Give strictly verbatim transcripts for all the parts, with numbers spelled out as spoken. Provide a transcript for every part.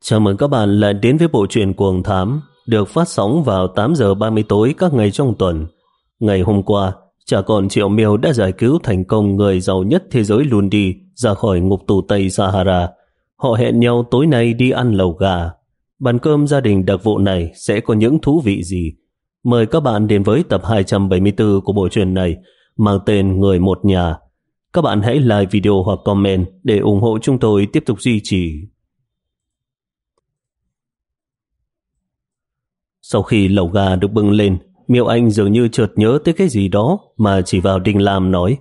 Chào mừng các bạn lại đến với bộ truyện Cuồng Thám được phát sóng vào tám giờ ba mươi tối các ngày trong tuần. Ngày hôm qua, cha con Triệu Miêu đã giải cứu thành công người giàu nhất thế giới Lundi ra khỏi ngục tù Tây Sahara. Họ hẹn nhau tối nay đi ăn lẩu gà. Bàn cơm gia đình đặc vụ này sẽ có những thú vị gì? Mời các bạn đến với tập hai trăm bảy mươi tư của bộ truyện này mang tên Người Một Nhà. Các bạn hãy like video hoặc comment để ủng hộ chúng tôi tiếp tục duy trì. Sau khi lẩu gà được bưng lên, Miêu Anh dường như chợt nhớ tới cái gì đó mà chỉ vào Đình Lam nói: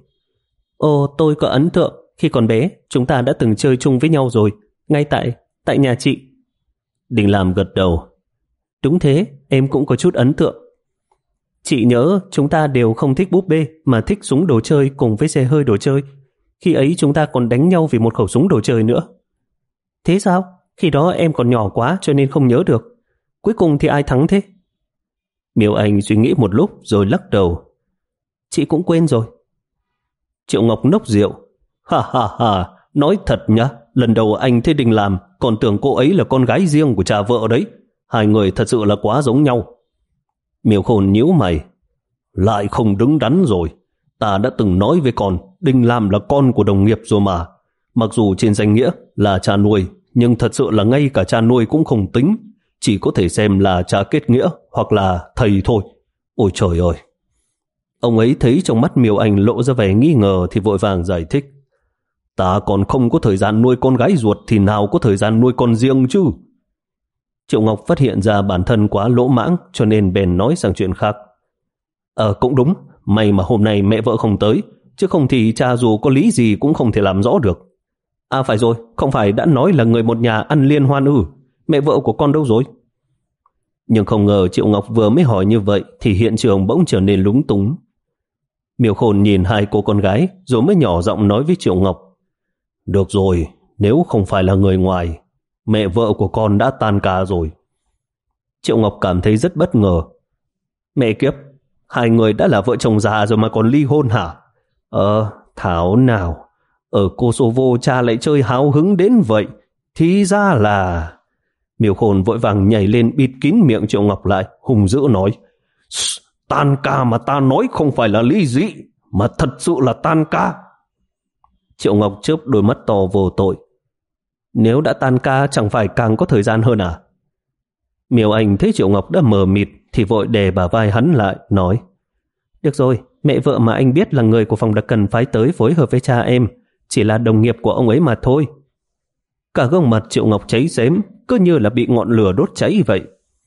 Ồ, tôi có ấn tượng, khi còn bé chúng ta đã từng chơi chung với nhau rồi, ngay tại, tại nhà chị. Đình Lam gật đầu. Đúng thế, em cũng có chút ấn tượng. Chị nhớ chúng ta đều không thích búp bê mà thích súng đồ chơi cùng với xe hơi đồ chơi. Khi ấy chúng ta còn đánh nhau vì một khẩu súng đồ chơi nữa. Thế sao? Khi đó em còn nhỏ quá cho nên không nhớ được. Cuối cùng thì ai thắng thế? Miêu Anh suy nghĩ một lúc rồi lắc đầu. Chị cũng quên rồi. Triệu Ngọc nốc rượu. Ha ha ha, nói thật nhá, lần đầu anh thấy Đình Lam còn tưởng cô ấy là con gái riêng của cha vợ đấy. Hai người thật sự là quá giống nhau. Miêu Khôn nhíu mày. Lại không đứng đắn rồi. Ta đã từng nói với con, Đình Lam là con của đồng nghiệp rồi mà. Mặc dù trên danh nghĩa là cha nuôi, nhưng thật sự là ngay cả cha nuôi cũng không tính. Chỉ có thể xem là cha kết nghĩa hoặc là thầy thôi. Ôi trời ơi! Ông ấy thấy trong mắt Miêu Anh lộ ra vẻ nghi ngờ thì vội vàng giải thích. Ta còn không có thời gian nuôi con gái ruột thì nào có thời gian nuôi con riêng chứ. Triệu Ngọc phát hiện ra bản thân quá lỗ mãng cho nên bèn nói sang chuyện khác. Ờ cũng đúng, may mà hôm nay mẹ vợ không tới, chứ không thì cha dù có lý gì cũng không thể làm rõ được. À phải rồi, không phải đã nói là người một nhà ăn liên hoan ư? Mẹ vợ của con đâu rồi? Nhưng không ngờ Triệu Ngọc vừa mới hỏi như vậy thì hiện trường bỗng trở nên lúng túng. Miêu Khôn nhìn hai cô con gái rồi mới nhỏ giọng nói với Triệu Ngọc. Được rồi, nếu không phải là người ngoài, mẹ vợ của con đã tan ca rồi. Triệu Ngọc cảm thấy rất bất ngờ. Mẹ kiếp, hai người đã là vợ chồng già rồi mà còn ly hôn hả? Ờ, thảo nào, ở Kosovo cha lại chơi háo hứng đến vậy. Thì ra là... Miêu Khôn vội vàng nhảy lên bịt kín miệng Triệu Ngọc lại, hung dữ nói. Tan ca mà ta nói không phải là ly dị, mà thật sự là tan ca. Triệu Ngọc chớp đôi mắt to vô tội. Nếu đã tan ca chẳng phải càng có thời gian hơn à? Miêu Anh thấy Triệu Ngọc đã mờ mịt thì vội đè bả vai hắn lại, nói. Được rồi, mẹ vợ mà anh biết là người của phòng đặc cần phái tới phối hợp với cha em, chỉ là đồng nghiệp của ông ấy mà thôi. Cả gương mặt Triệu Ngọc cháy xém, cứ như là bị ngọn lửa đốt cháy vậy.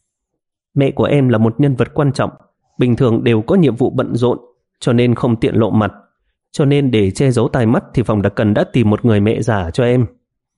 Mẹ của em là một nhân vật quan trọng, bình thường đều có nhiệm vụ bận rộn, cho nên không tiện lộ mặt. Cho nên để che giấu tai mắt thì phòng đặc cần đã tìm một người mẹ giả cho em.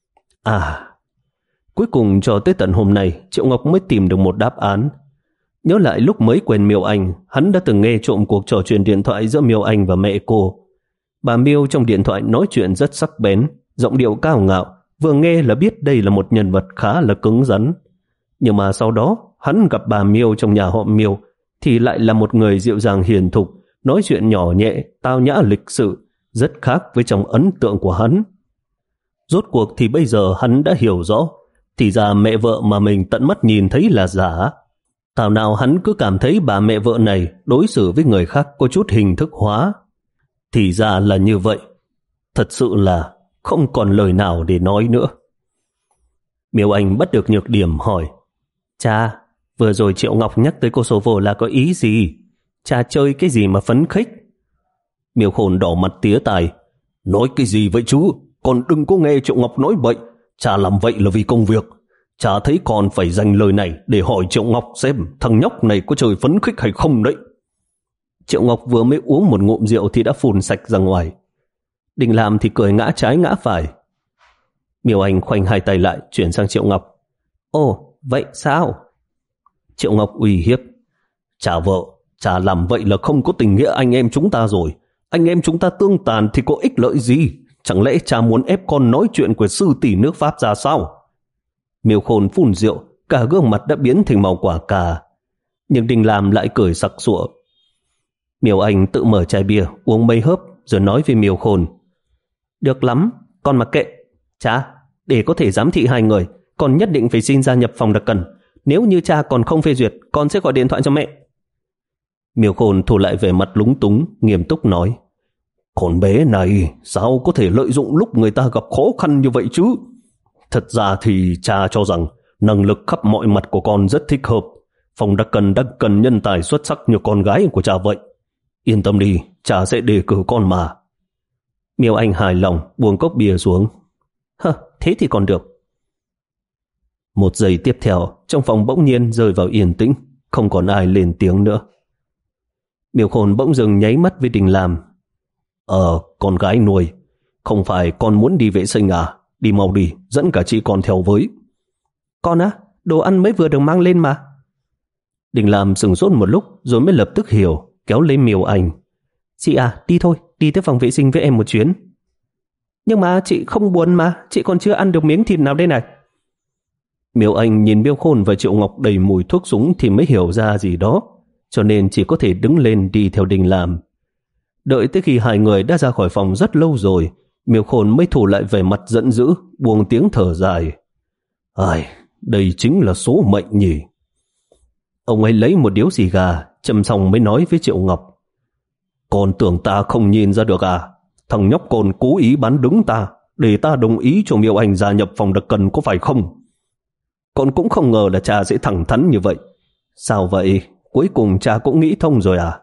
À, cuối cùng cho tới tận hôm nay, Triệu Ngọc mới tìm được một đáp án. Nhớ lại lúc mới quen Miêu Anh, hắn đã từng nghe trộm cuộc trò chuyện điện thoại giữa Miêu Anh và mẹ cô. Bà Miêu trong điện thoại nói chuyện rất sắc bén, giọng điệu cao ngạo, vừa nghe là biết đây là một nhân vật khá là cứng rắn. Nhưng mà sau đó, hắn gặp bà Miêu trong nhà họ Miêu, thì lại là một người dịu dàng hiền thục, nói chuyện nhỏ nhẹ, tao nhã lịch sự, rất khác với trong ấn tượng của hắn. Rốt cuộc thì bây giờ hắn đã hiểu rõ, thì ra mẹ vợ mà mình tận mắt nhìn thấy là giả. Thảo nào hắn cứ cảm thấy bà mẹ vợ này đối xử với người khác có chút hình thức hóa. Thì ra là như vậy. Thật sự là không còn lời nào để nói nữa. Miêu Anh bắt được nhược điểm hỏi. Cha, vừa rồi Triệu Ngọc nhắc tới Kosovo là có ý gì? Cha chơi cái gì mà phấn khích? Miêu Khôn đỏ mặt tía tai. Nói cái gì vậy chú? Con đừng có nghe Triệu Ngọc nói bậy. Cha làm vậy là vì công việc. Cha thấy con phải dành lời này để hỏi Triệu Ngọc xem thằng nhóc này có chơi phấn khích hay không đấy. Triệu Ngọc vừa mới uống một ngụm rượu thì đã phun sạch ra ngoài. Đình Lam thì cười ngã trái ngã phải. Miêu Anh khoanh hai tay lại chuyển sang Triệu Ngọc. Ồ, vậy sao? Triệu Ngọc uy hiếp. Cha vợ, cha làm vậy là không có tình nghĩa anh em chúng ta rồi. Anh em chúng ta tương tàn thì có ích lợi gì? Chẳng lẽ cha muốn ép con nói chuyện của sư tỷ nước Pháp ra sao? Miêu Khôn phun rượu, cả gương mặt đã biến thành màu quả cà. Nhưng Đình Lam lại cười sặc sụa. Miêu Anh tự mở chai bia uống mấy hớp rồi nói với Miêu Khôn. Được lắm, con mặc kệ. Cha, để có thể giám thị hai người con nhất định phải xin gia nhập phòng đặc cần. Nếu như cha còn không phê duyệt, con sẽ gọi điện thoại cho mẹ. Miêu Khôn thu lại vẻ mặt lúng túng, nghiêm túc nói: Con bé này sao có thể lợi dụng lúc người ta gặp khó khăn như vậy chứ? Thật ra thì cha cho rằng năng lực khắp mọi mặt của con rất thích hợp. Phòng đặc cần đang cần nhân tài xuất sắc như con gái của cha vậy. Yên tâm đi, cha sẽ đề cử con mà. Miêu Anh hài lòng buông cốc bia xuống. Hơ, thế thì còn được. Một giây tiếp theo, trong phòng bỗng nhiên rơi vào yên tĩnh, không còn ai lên tiếng nữa. Miêu Khôn bỗng dừng nháy mắt với Đình Lam. Ờ, con gái nuôi, không phải con muốn đi vệ sinh à? Đi mau đi, dẫn cả chị con theo với. Con á, đồ ăn mới vừa được mang lên mà. Đình Lam sửng sốt một lúc rồi mới lập tức hiểu, kéo lấy Miêu Anh. Chị à, đi thôi, đi tới phòng vệ sinh với em một chuyến. Nhưng mà chị không buồn mà, chị còn chưa ăn được miếng thịt nào đây này. Miêu Anh nhìn Miêu Khôn và Triệu Ngọc đầy mùi thuốc súng thì mới hiểu ra gì đó, cho nên chỉ có thể đứng lên đi theo Đình Lam. Đợi tới khi hai người đã ra khỏi phòng rất lâu rồi, Miêu Khôn mới thủ lại vẻ mặt giận dữ, buông tiếng thở dài. Ai, đây chính là số mệnh nhỉ. Ông ấy lấy một điếu xì gà, châm xong mới nói với Triệu Ngọc. Con tưởng ta không nhìn ra được à? Thằng nhóc con cố ý bán đứng ta, để ta đồng ý cho Miêu Anh gia nhập phòng đặc cần có phải không? Con cũng không ngờ là cha sẽ thẳng thắn như vậy. Sao vậy? Cuối cùng cha cũng nghĩ thông rồi à?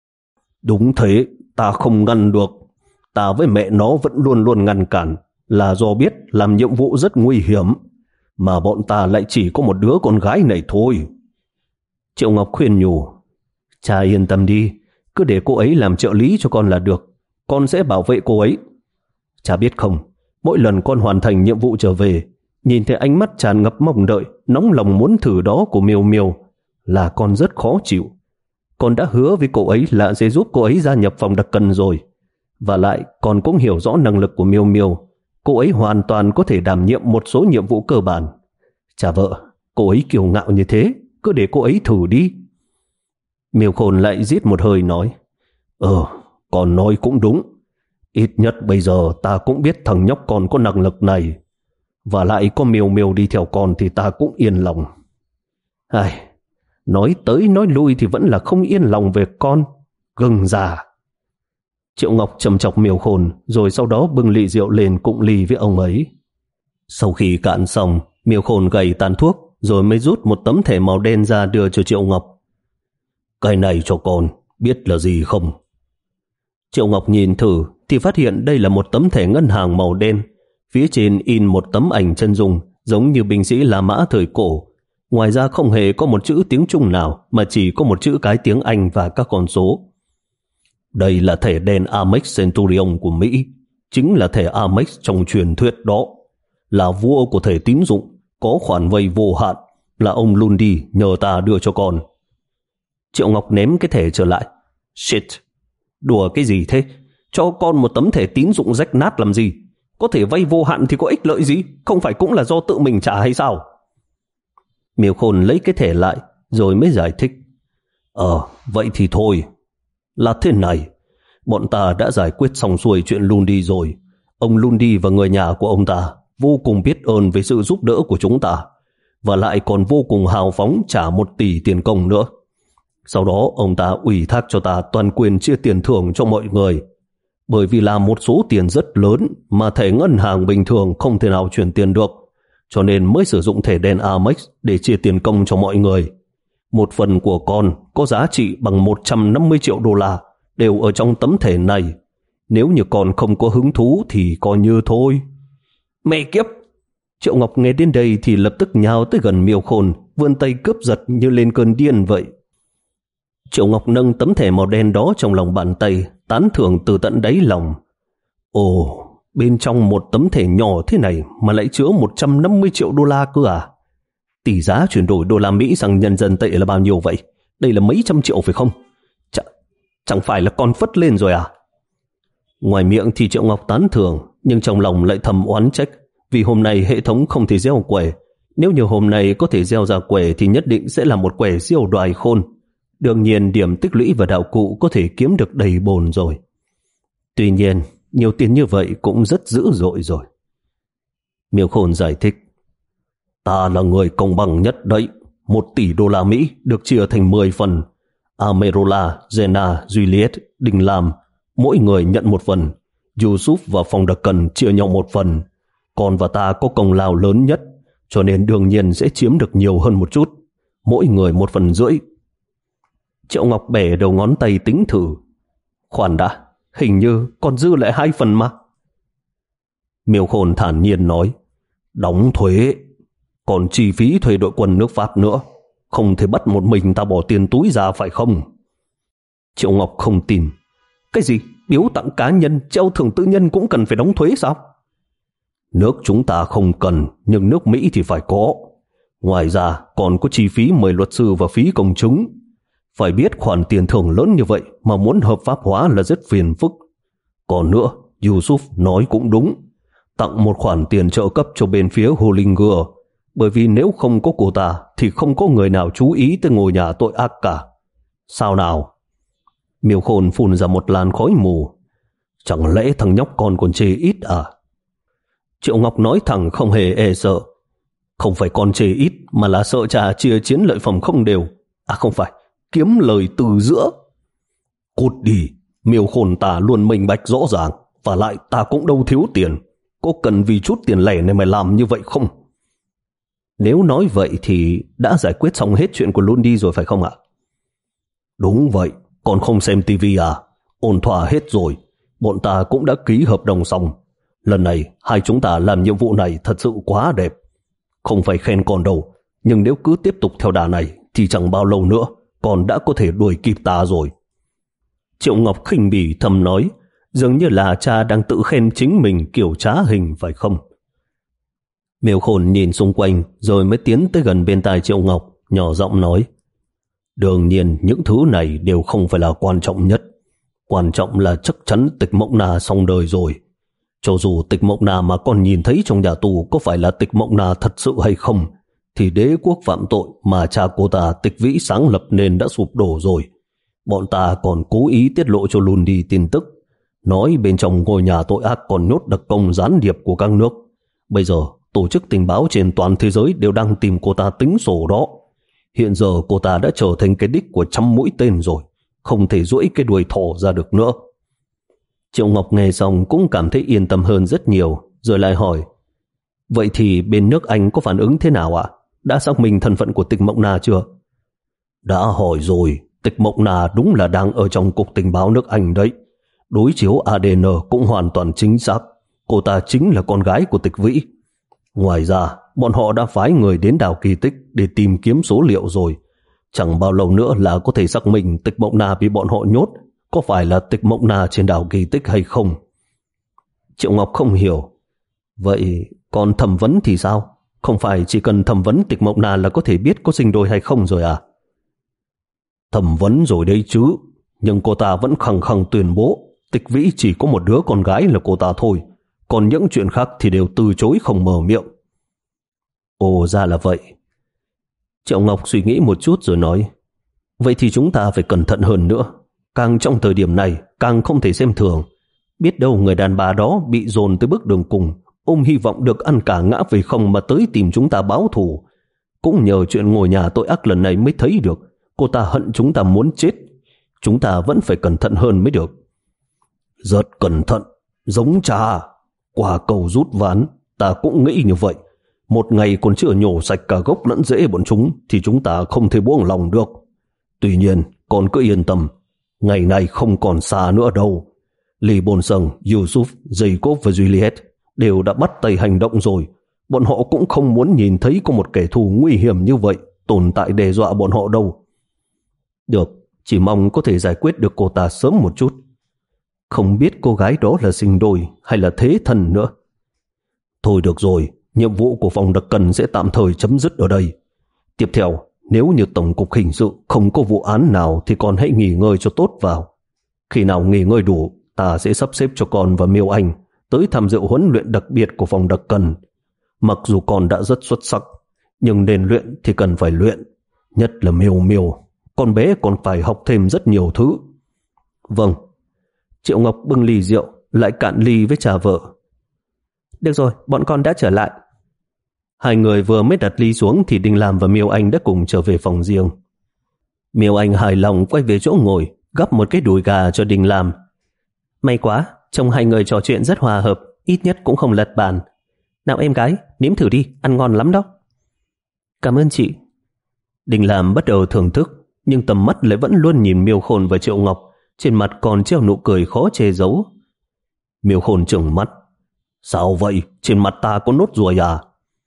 Đúng thế, ta không ngăn được. Ta với mẹ nó vẫn luôn luôn ngăn cản, là do biết làm nhiệm vụ rất nguy hiểm, mà bọn ta lại chỉ có một đứa con gái này thôi. Triệu Ngọc khuyên nhủ. Cha yên tâm đi, cứ để cô ấy làm trợ lý cho con là được. Con sẽ bảo vệ cô ấy. Cha biết không, mỗi lần con hoàn thành nhiệm vụ trở về, nhìn thấy ánh mắt tràn ngập mong đợi, nóng lòng muốn thử đó của Miêu Miêu, là con rất khó chịu. Con đã hứa với cô ấy là sẽ giúp cô ấy gia nhập phòng đặc cần rồi. Và lại con cũng hiểu rõ năng lực của Miêu Miêu. Cô ấy hoàn toàn có thể đảm nhiệm một số nhiệm vụ cơ bản. Chà vợ, cô ấy kiêu ngạo như thế, cứ để cô ấy thử đi. Miêu Khôn lại rít một hơi nói. Ờ, con nói cũng đúng. Ít nhất bây giờ ta cũng biết thằng nhóc con có năng lực này. Và lại có Miêu Miêu đi theo con thì ta cũng yên lòng. Ai, nói tới nói lui thì vẫn là không yên lòng về con. Gừng già. Triệu Ngọc trầm chọc Miêu Khôn, rồi sau đó bưng ly rượu lên cụng ly với ông ấy. Sau khi cạn xong, Miêu Khôn gầy tàn thuốc, rồi mới rút một tấm thẻ màu đen ra đưa cho Triệu Ngọc. Cái này cho con, biết là gì không? Triệu Ngọc nhìn thử thì phát hiện đây là một tấm thẻ ngân hàng màu đen. Phía trên in một tấm ảnh chân dung giống như binh sĩ La Mã thời cổ. Ngoài ra không hề có một chữ tiếng Trung nào, mà chỉ có một chữ cái tiếng Anh và các con số. Đây là thẻ đen Amex Centurion của Mỹ, chính là thẻ Amex trong truyền thuyết đó. Là vua của thẻ tín dụng, có khoản vay vô hạn, là ông Lundy nhờ ta đưa cho con. Triệu Ngọc ném cái thẻ trở lại. Shit, đùa cái gì thế? Cho con một tấm thẻ tín dụng rách nát làm gì? Có thể vay vô hạn thì có ích lợi gì? Không phải cũng là do tự mình trả hay sao? Miêu Khôn lấy cái thẻ lại rồi mới giải thích. Ờ, vậy thì thôi. Là thế này, bọn ta đã giải quyết xong xuôi chuyện Lundy rồi. Ông Lundy và người nhà của ông ta vô cùng biết ơn về sự giúp đỡ của chúng ta, và lại còn vô cùng hào phóng trả một tỷ tiền công nữa. Sau đó ông ta ủy thác cho ta toàn quyền chia tiền thưởng cho mọi người. Bởi vì là một số tiền rất lớn mà thẻ ngân hàng bình thường không thể nào chuyển tiền được, cho nên mới sử dụng thẻ đen Amex để chia tiền công cho mọi người. Một phần của con có giá trị bằng một trăm năm mươi triệu đô la đều ở trong tấm thẻ này. Nếu như con không có hứng thú thì coi như thôi. Mẹ kiếp! Triệu Ngọc nghe đến đây thì lập tức nhào tới gần Miêu Khôn, vươn tay cướp giật như lên cơn điên vậy. Triệu Ngọc nâng tấm thẻ màu đen đó trong lòng bàn tay, tán thưởng từ tận đáy lòng. Ồ, bên trong một tấm thẻ nhỏ thế này mà lại chứa một trăm năm mươi triệu đô la cơ à? Tỷ giá chuyển đổi đô la Mỹ sang nhân dân tệ là bao nhiêu vậy? Đây là mấy trăm triệu phải không? Ch chẳng phải là con phất lên rồi à? Ngoài miệng thì Triệu Ngọc tán thưởng, nhưng trong lòng lại thầm oán trách, vì hôm nay hệ thống không thể gieo quẻ. Nếu như hôm nay có thể gieo ra quẻ thì nhất định sẽ là một quẻ siêu đoài khôn. Đương nhiên điểm tích lũy và đạo cụ có thể kiếm được đầy bồn rồi. Tuy nhiên, nhiều tiền như vậy cũng rất dữ dội rồi. Miêu Khôn giải thích. Ta là người công bằng nhất đấy. Một tỷ đô la Mỹ được chia thành mười phần. Amerola, Jenna, Juliet, Đình Lam, mỗi người nhận một phần. Yusuf và Phong Đặc Cần chia nhau một phần. Con và ta có công lao lớn nhất, cho nên đương nhiên sẽ chiếm được nhiều hơn một chút. Mỗi người một phần rưỡi. Triệu Ngọc bẻ đầu ngón tay tính thử. Khoan đã, hình như còn dư lại hai phần mà. Miêu Khôn thản nhiên nói, đóng thuế, còn chi phí thuê đội quân nước Pháp nữa. Không thể bắt một mình ta bỏ tiền túi ra phải không? Triệu Ngọc không tin. Cái gì? Biếu tặng cá nhân, treo thưởng tư nhân cũng cần phải đóng thuế sao? Nước chúng ta không cần, nhưng nước Mỹ thì phải có. Ngoài ra còn có chi phí mời luật sư và phí công chứng. Phải biết khoản tiền thưởng lớn như vậy mà muốn hợp pháp hóa là rất phiền phức. Còn nữa, Yusuf nói cũng đúng. Tặng một khoản tiền trợ cấp cho bên phía Hollinger, bởi vì nếu không có cô ta thì không có người nào chú ý tới ngôi nhà tội ác cả. Sao nào? Miêu Khôn phun ra một làn khói mù. Chẳng lẽ thằng nhóc con còn chê ít à? Triệu Ngọc nói thẳng không hề e sợ. Không phải con chê ít mà là sợ cha chia chiến lợi phẩm không đều. À không phải, kiếm lời từ giữa. Cút đi, Miêu Khôn ta luôn minh bạch rõ ràng, và lại ta cũng đâu thiếu tiền. Có cần vì chút tiền lẻ này mà làm như vậy không? Nếu nói vậy thì đã giải quyết xong hết chuyện của Lundi rồi phải không ạ? Đúng vậy, còn không xem tivi à? Ổn thỏa hết rồi, bọn ta cũng đã ký hợp đồng xong. Lần này hai chúng ta làm nhiệm vụ này thật sự quá đẹp. Không phải khen con đâu, nhưng nếu cứ tiếp tục theo đà này thì chẳng bao lâu nữa con đã có thể đuổi kịp ta rồi. Triệu Ngọc khinh bỉ thầm nói, dường như là cha đang tự khen chính mình kiểu trá hình phải không? Miêu Khôn nhìn xung quanh rồi mới tiến tới gần bên tai Triệu Ngọc, nhỏ giọng nói, đương nhiên những thứ này đều không phải là quan trọng nhất. Quan trọng là chắc chắn Tịch Mộng Na xong đời rồi. Cho dù Tịch Mộng Na mà con nhìn thấy trong nhà tù có phải là Tịch Mộng Na thật sự hay không, thì đế quốc phạm tội mà cha cô ta Tịch Vĩ sáng lập nên đã sụp đổ rồi. Bọn ta còn cố ý tiết lộ cho Lundi tin tức, nói bên trong ngôi nhà tội ác còn nhốt đặc công gián điệp của các nước. Bây giờ tổ chức tình báo trên toàn thế giới đều đang tìm cô ta tính sổ đó. Hiện giờ cô ta đã trở thành cái đích của trăm mũi tên rồi, không thể duỗi cái đuôi thỏ ra được nữa. Triệu Ngọc nghe xong cũng cảm thấy yên tâm hơn rất nhiều, rồi lại hỏi, vậy thì bên nước Anh có phản ứng thế nào ạ? Đã xác minh thân phận của Tịch Mộng Na chưa? Đã hỏi rồi, Tịch Mộng Na đúng là đang ở trong cục tình báo nước Anh đấy. Đối chiếu a đê en cũng hoàn toàn chính xác, cô ta chính là con gái của Tịch Vĩ. Ngoài ra, bọn họ đã phái người đến đảo Kỳ Tích để tìm kiếm số liệu rồi. Chẳng bao lâu nữa là có thể xác minh Tịch Mộng Na bị bọn họ nhốt có phải là Tịch Mộng Na trên đảo Kỳ Tích hay không. Triệu Ngọc không hiểu. Vậy còn thẩm vấn thì sao? Không phải chỉ cần thẩm vấn Tịch Mộng Na là có thể biết có sinh đôi hay không rồi à? Thẩm vấn rồi đấy chứ, nhưng cô ta vẫn khăng khăng tuyên bố Tịch Vĩ chỉ có một đứa con gái là cô ta thôi, còn những chuyện khác thì đều từ chối không mở miệng. Ồ, ra là vậy. Triệu Ngọc suy nghĩ một chút rồi nói, vậy thì chúng ta phải cẩn thận hơn nữa. Càng trong thời điểm này càng không thể xem thường. Biết đâu người đàn bà đó bị dồn tới bước đường cùng, ôm hy vọng được ăn cả ngã về không mà tới tìm chúng ta báo thù. Cũng nhờ chuyện ngôi nhà tội ác lần này mới thấy được cô ta hận chúng ta muốn chết. Chúng ta vẫn phải cẩn thận hơn mới được. Rất cẩn thận, giống cha. Quả cầu rút ván, ta cũng nghĩ như vậy. Một ngày còn chưa nhổ sạch cả gốc lẫn rễ bọn chúng thì chúng ta không thể buông lòng được. Tuy nhiên, con cứ yên tâm, ngày này không còn xa nữa đâu. Lý Bồn Sâng, Yusuf, Jacob và Juliet đều đã bắt tay hành động rồi. Bọn họ cũng không muốn nhìn thấy có một kẻ thù nguy hiểm như vậy tồn tại đe dọa bọn họ đâu. Được, chỉ mong có thể giải quyết được cô ta sớm một chút. Không biết cô gái đó là sinh đôi hay là thế thần nữa. Thôi được rồi, nhiệm vụ của phòng đặc cần sẽ tạm thời chấm dứt ở đây. Tiếp theo, nếu như Tổng cục Hình sự không có vụ án nào thì con hãy nghỉ ngơi cho tốt vào. Khi nào nghỉ ngơi đủ, ta sẽ sắp xếp cho con và Miêu Anh tới tham dự huấn luyện đặc biệt của phòng đặc cần. Mặc dù con đã rất xuất sắc, nhưng nên luyện thì cần phải luyện. Nhất là Miêu Miêu, con bé còn phải học thêm rất nhiều thứ. Vâng. Triệu Ngọc bưng ly rượu, lại cạn ly với trà vợ. Được rồi, bọn con đã trở lại. Hai người vừa mới đặt ly xuống thì Đình Lam và Miêu Anh đã cùng trở về phòng riêng. Miêu Anh hài lòng quay về chỗ ngồi, gắp một cái đùi gà cho Đình Lam. May quá, trông hai người trò chuyện rất hòa hợp, ít nhất cũng không lật bàn. Nào em gái, nếm thử đi, ăn ngon lắm đó. Cảm ơn chị. Đình Lam bắt đầu thưởng thức, nhưng tầm mắt lại vẫn luôn nhìn Miêu Khôn và Triệu Ngọc, trên mặt còn treo nụ cười khó che giấu. Miêu Khôn trừng mắt. Sao vậy? Trên mặt ta có nốt ruồi à?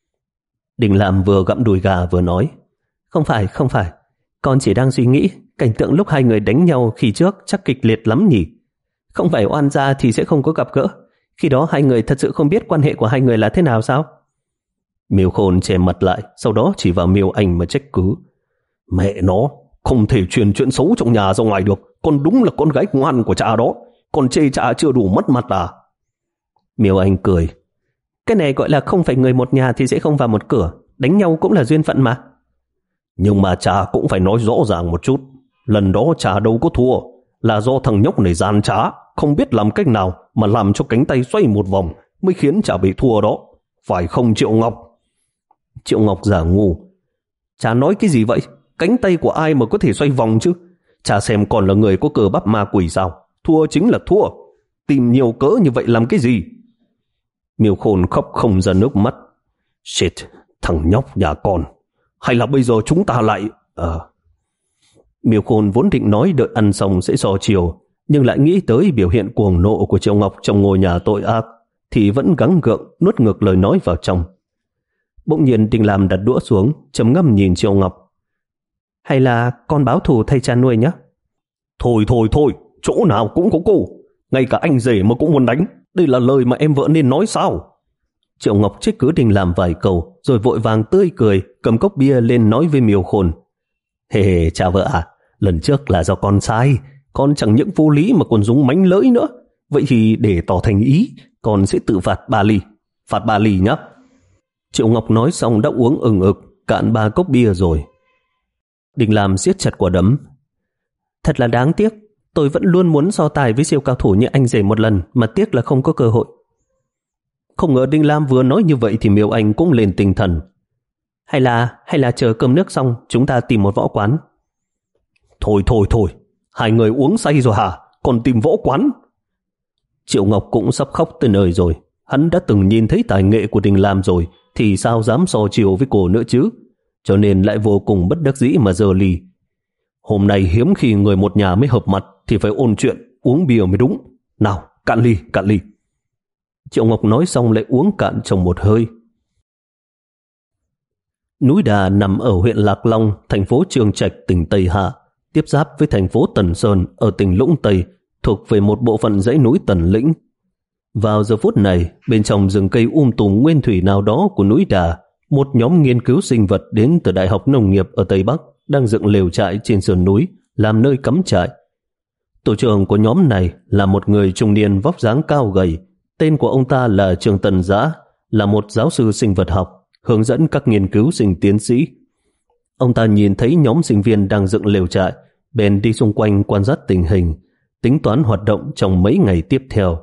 Đình Lam vừa gặm đùi gà vừa nói. Không phải, không phải. Con chỉ đang suy nghĩ cảnh tượng lúc hai người đánh nhau khi trước chắc kịch liệt lắm nhỉ. Không phải oan gia thì sẽ không có gặp gỡ. Khi đó hai người thật sự không biết quan hệ của hai người là thế nào sao? Miêu Khôn che mặt lại, sau đó chỉ vào Miêu Anh mà trách cứ. Mẹ nó, không thể truyền chuyện xấu trong nhà ra ngoài được. Con đúng là con gái ngoan của cha đó. Con chê cha chưa đủ mất mặt à? Miêu Anh cười. Cái này gọi là không phải người một nhà thì sẽ không vào một cửa. Đánh nhau cũng là duyên phận mà. Nhưng mà cha cũng phải nói rõ ràng một chút. Lần đó cha đâu có thua, là do thằng nhóc này gian trá, không biết làm cách nào mà làm cho cánh tay xoay một vòng mới khiến cha bị thua đó. Phải không Triệu Ngọc? Triệu Ngọc giả ngu. Cha nói cái gì vậy? Cánh tay của ai mà có thể xoay vòng chứ? Cha xem còn là người có cơ bắp ma quỷ sao? Thua chính là thua. Tìm nhiều cớ như vậy làm cái gì? Miêu Khôn khóc không ra nước mắt. Shit, thằng nhóc nhà con. Hay là bây giờ chúng ta lại... Ờ... À. Miêu Khôn vốn định nói đợi ăn xong sẽ so chiều, nhưng lại nghĩ tới biểu hiện cuồng nộ của Triệu Ngọc trong ngôi nhà tội ác, thì vẫn gắng gượng nuốt ngược lời nói vào trong. Bỗng nhiên Đình Lam đặt đũa xuống, trầm ngâm nhìn Triệu Ngọc. Hay là con báo thù thay cha nuôi nhé? Thôi thôi thôi, chỗ nào cũng có cô. Ngay cả anh rể mà cũng muốn đánh. Đây là lời mà em vợ nên nói sao? Triệu Ngọc trách cứ Đình Lam vài câu, rồi vội vàng tươi cười, cầm cốc bia lên nói với Miêu Khôn. Hề hề, cha vợ à, lần trước là do con sai. Con chẳng những vô lý mà còn dùng mánh lưỡi nữa. Vậy thì để tỏ thành ý, con sẽ tự phạt ba ly. Phạt ba ly nhá. Triệu Ngọc nói xong đã uống ừng ực, cạn ba cốc bia rồi. Đình Lam siết chặt quả đấm. Thật là đáng tiếc. Tôi vẫn luôn muốn so tài với siêu cao thủ như anh rể một lần, mà tiếc là không có cơ hội. Không ngờ Đình Lam vừa nói như vậy thì Miêu Anh cũng lên tinh thần. Hay là, hay là chờ cơm nước xong chúng ta tìm một võ quán. Thôi thôi thôi, hai người uống say rồi hả? Còn tìm võ quán? Triệu Ngọc cũng sắp khóc tới nơi rồi. Hắn đã từng nhìn thấy tài nghệ của Đình Lam rồi, thì sao dám so chiều với cô nữa chứ? Cho nên lại vô cùng bất đắc dĩ mà giơ ly. Hôm nay hiếm khi người một nhà mới hợp mặt thì phải ôn chuyện, uống bia mới đúng. Nào, cạn ly, cạn ly. Triệu Ngọc nói xong lại uống cạn trong một hơi. Núi Đà nằm ở huyện Lạc Long, thành phố Chương Trạch, tỉnh Tây Hạ, tiếp giáp với thành phố Tần Sơn ở tỉnh Lũng Tây, thuộc về một bộ phận dãy núi Tần Lĩnh. Vào giờ phút này, bên trong rừng cây um tùm nguyên thủy nào đó của núi Đà, một nhóm nghiên cứu sinh vật đến từ Đại học Nông nghiệp ở Tây Bắc đang dựng lều trại trên sườn núi, làm nơi cắm trại. Tổ trưởng của nhóm này là một người trung niên vóc dáng cao gầy. Tên của ông ta là Trương Tần Giã, là một giáo sư sinh vật học, hướng dẫn các nghiên cứu sinh tiến sĩ. Ông ta nhìn thấy nhóm sinh viên đang dựng lều trại, bèn đi xung quanh quan sát tình hình, tính toán hoạt động trong mấy ngày tiếp theo.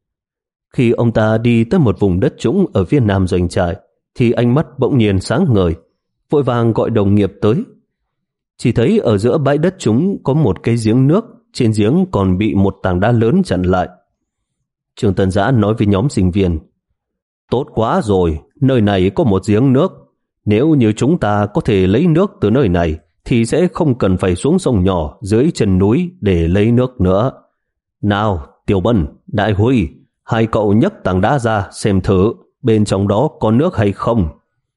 Khi ông ta đi tới một vùng đất trũng ở phía nam doanh trại, thì ánh mắt bỗng nhiên sáng ngời, vội vàng gọi đồng nghiệp tới. Chỉ thấy ở giữa bãi đất trũng có một cái giếng nước, trên giếng còn bị một tảng đá lớn chặn lại. Trương Tần Giã nói với nhóm sinh viên, tốt quá rồi, nơi này có một giếng nước. Nếu như chúng ta có thể lấy nước từ nơi này, thì sẽ không cần phải xuống sông nhỏ dưới chân núi để lấy nước nữa. Nào, Tiểu Bân, Đại Huy, hai cậu nhấc tảng đá ra xem thử bên trong đó có nước hay không.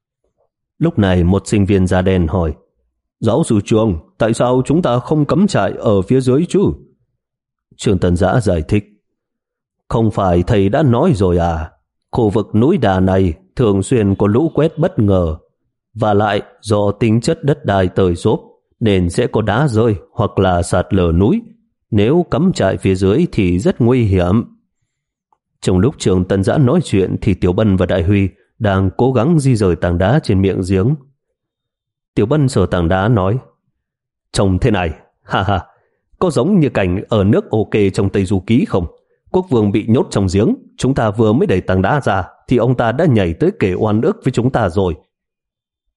Lúc này một sinh viên da đen hỏi, giáo sư Trương, tại sao chúng ta không cắm trại ở phía dưới chứ? Trương Tần Giã giải thích, không phải thầy đã nói rồi à, khu vực núi Đà này thường xuyên có lũ quét bất ngờ, và lại do tính chất đất đai tơi xốp nên sẽ có đá rơi hoặc là sạt lở núi. Nếu cắm trại phía dưới thì rất nguy hiểm. Trong lúc Trương Tần Giã nói chuyện thì Tiểu Bân và Đại Huy đang cố gắng di rời tảng đá trên miệng giếng. Tiểu Bân sờ tảng đá nói, trông thế này, ha ha, có giống như cảnh ở nước OK trong Tây Du Ký không? Quốc vương bị nhốt trong giếng, chúng ta vừa mới đẩy tảng đá ra thì ông ta đã nhảy tới kể oan ức với chúng ta rồi,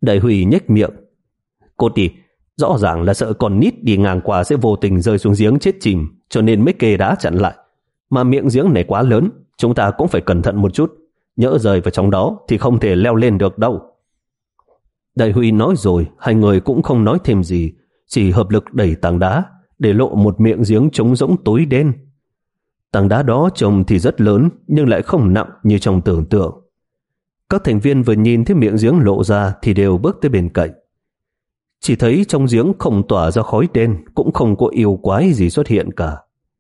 Đại Huy nhếch miệng. Cốt đi, rõ ràng là sợ con nít đi ngang qua sẽ vô tình rơi xuống giếng chết chìm, cho nên mới kê đá chặn lại. Mà miệng giếng này quá lớn, chúng ta cũng phải cẩn thận một chút. Nhỡ rơi vào trong đó thì không thể leo lên được đâu. Đại Huy nói rồi, hai người cũng không nói thêm gì, chỉ hợp lực đẩy tảng đá để lộ một miệng giếng trống rỗng tối đen. Tảng đá đó trông thì rất lớn nhưng lại không nặng như trong tưởng tượng. Các thành viên vừa nhìn thấy miệng giếng lộ ra thì đều bước tới bên cạnh. Chỉ thấy trong giếng không tỏa ra khói đen, cũng không có yêu quái gì xuất hiện cả.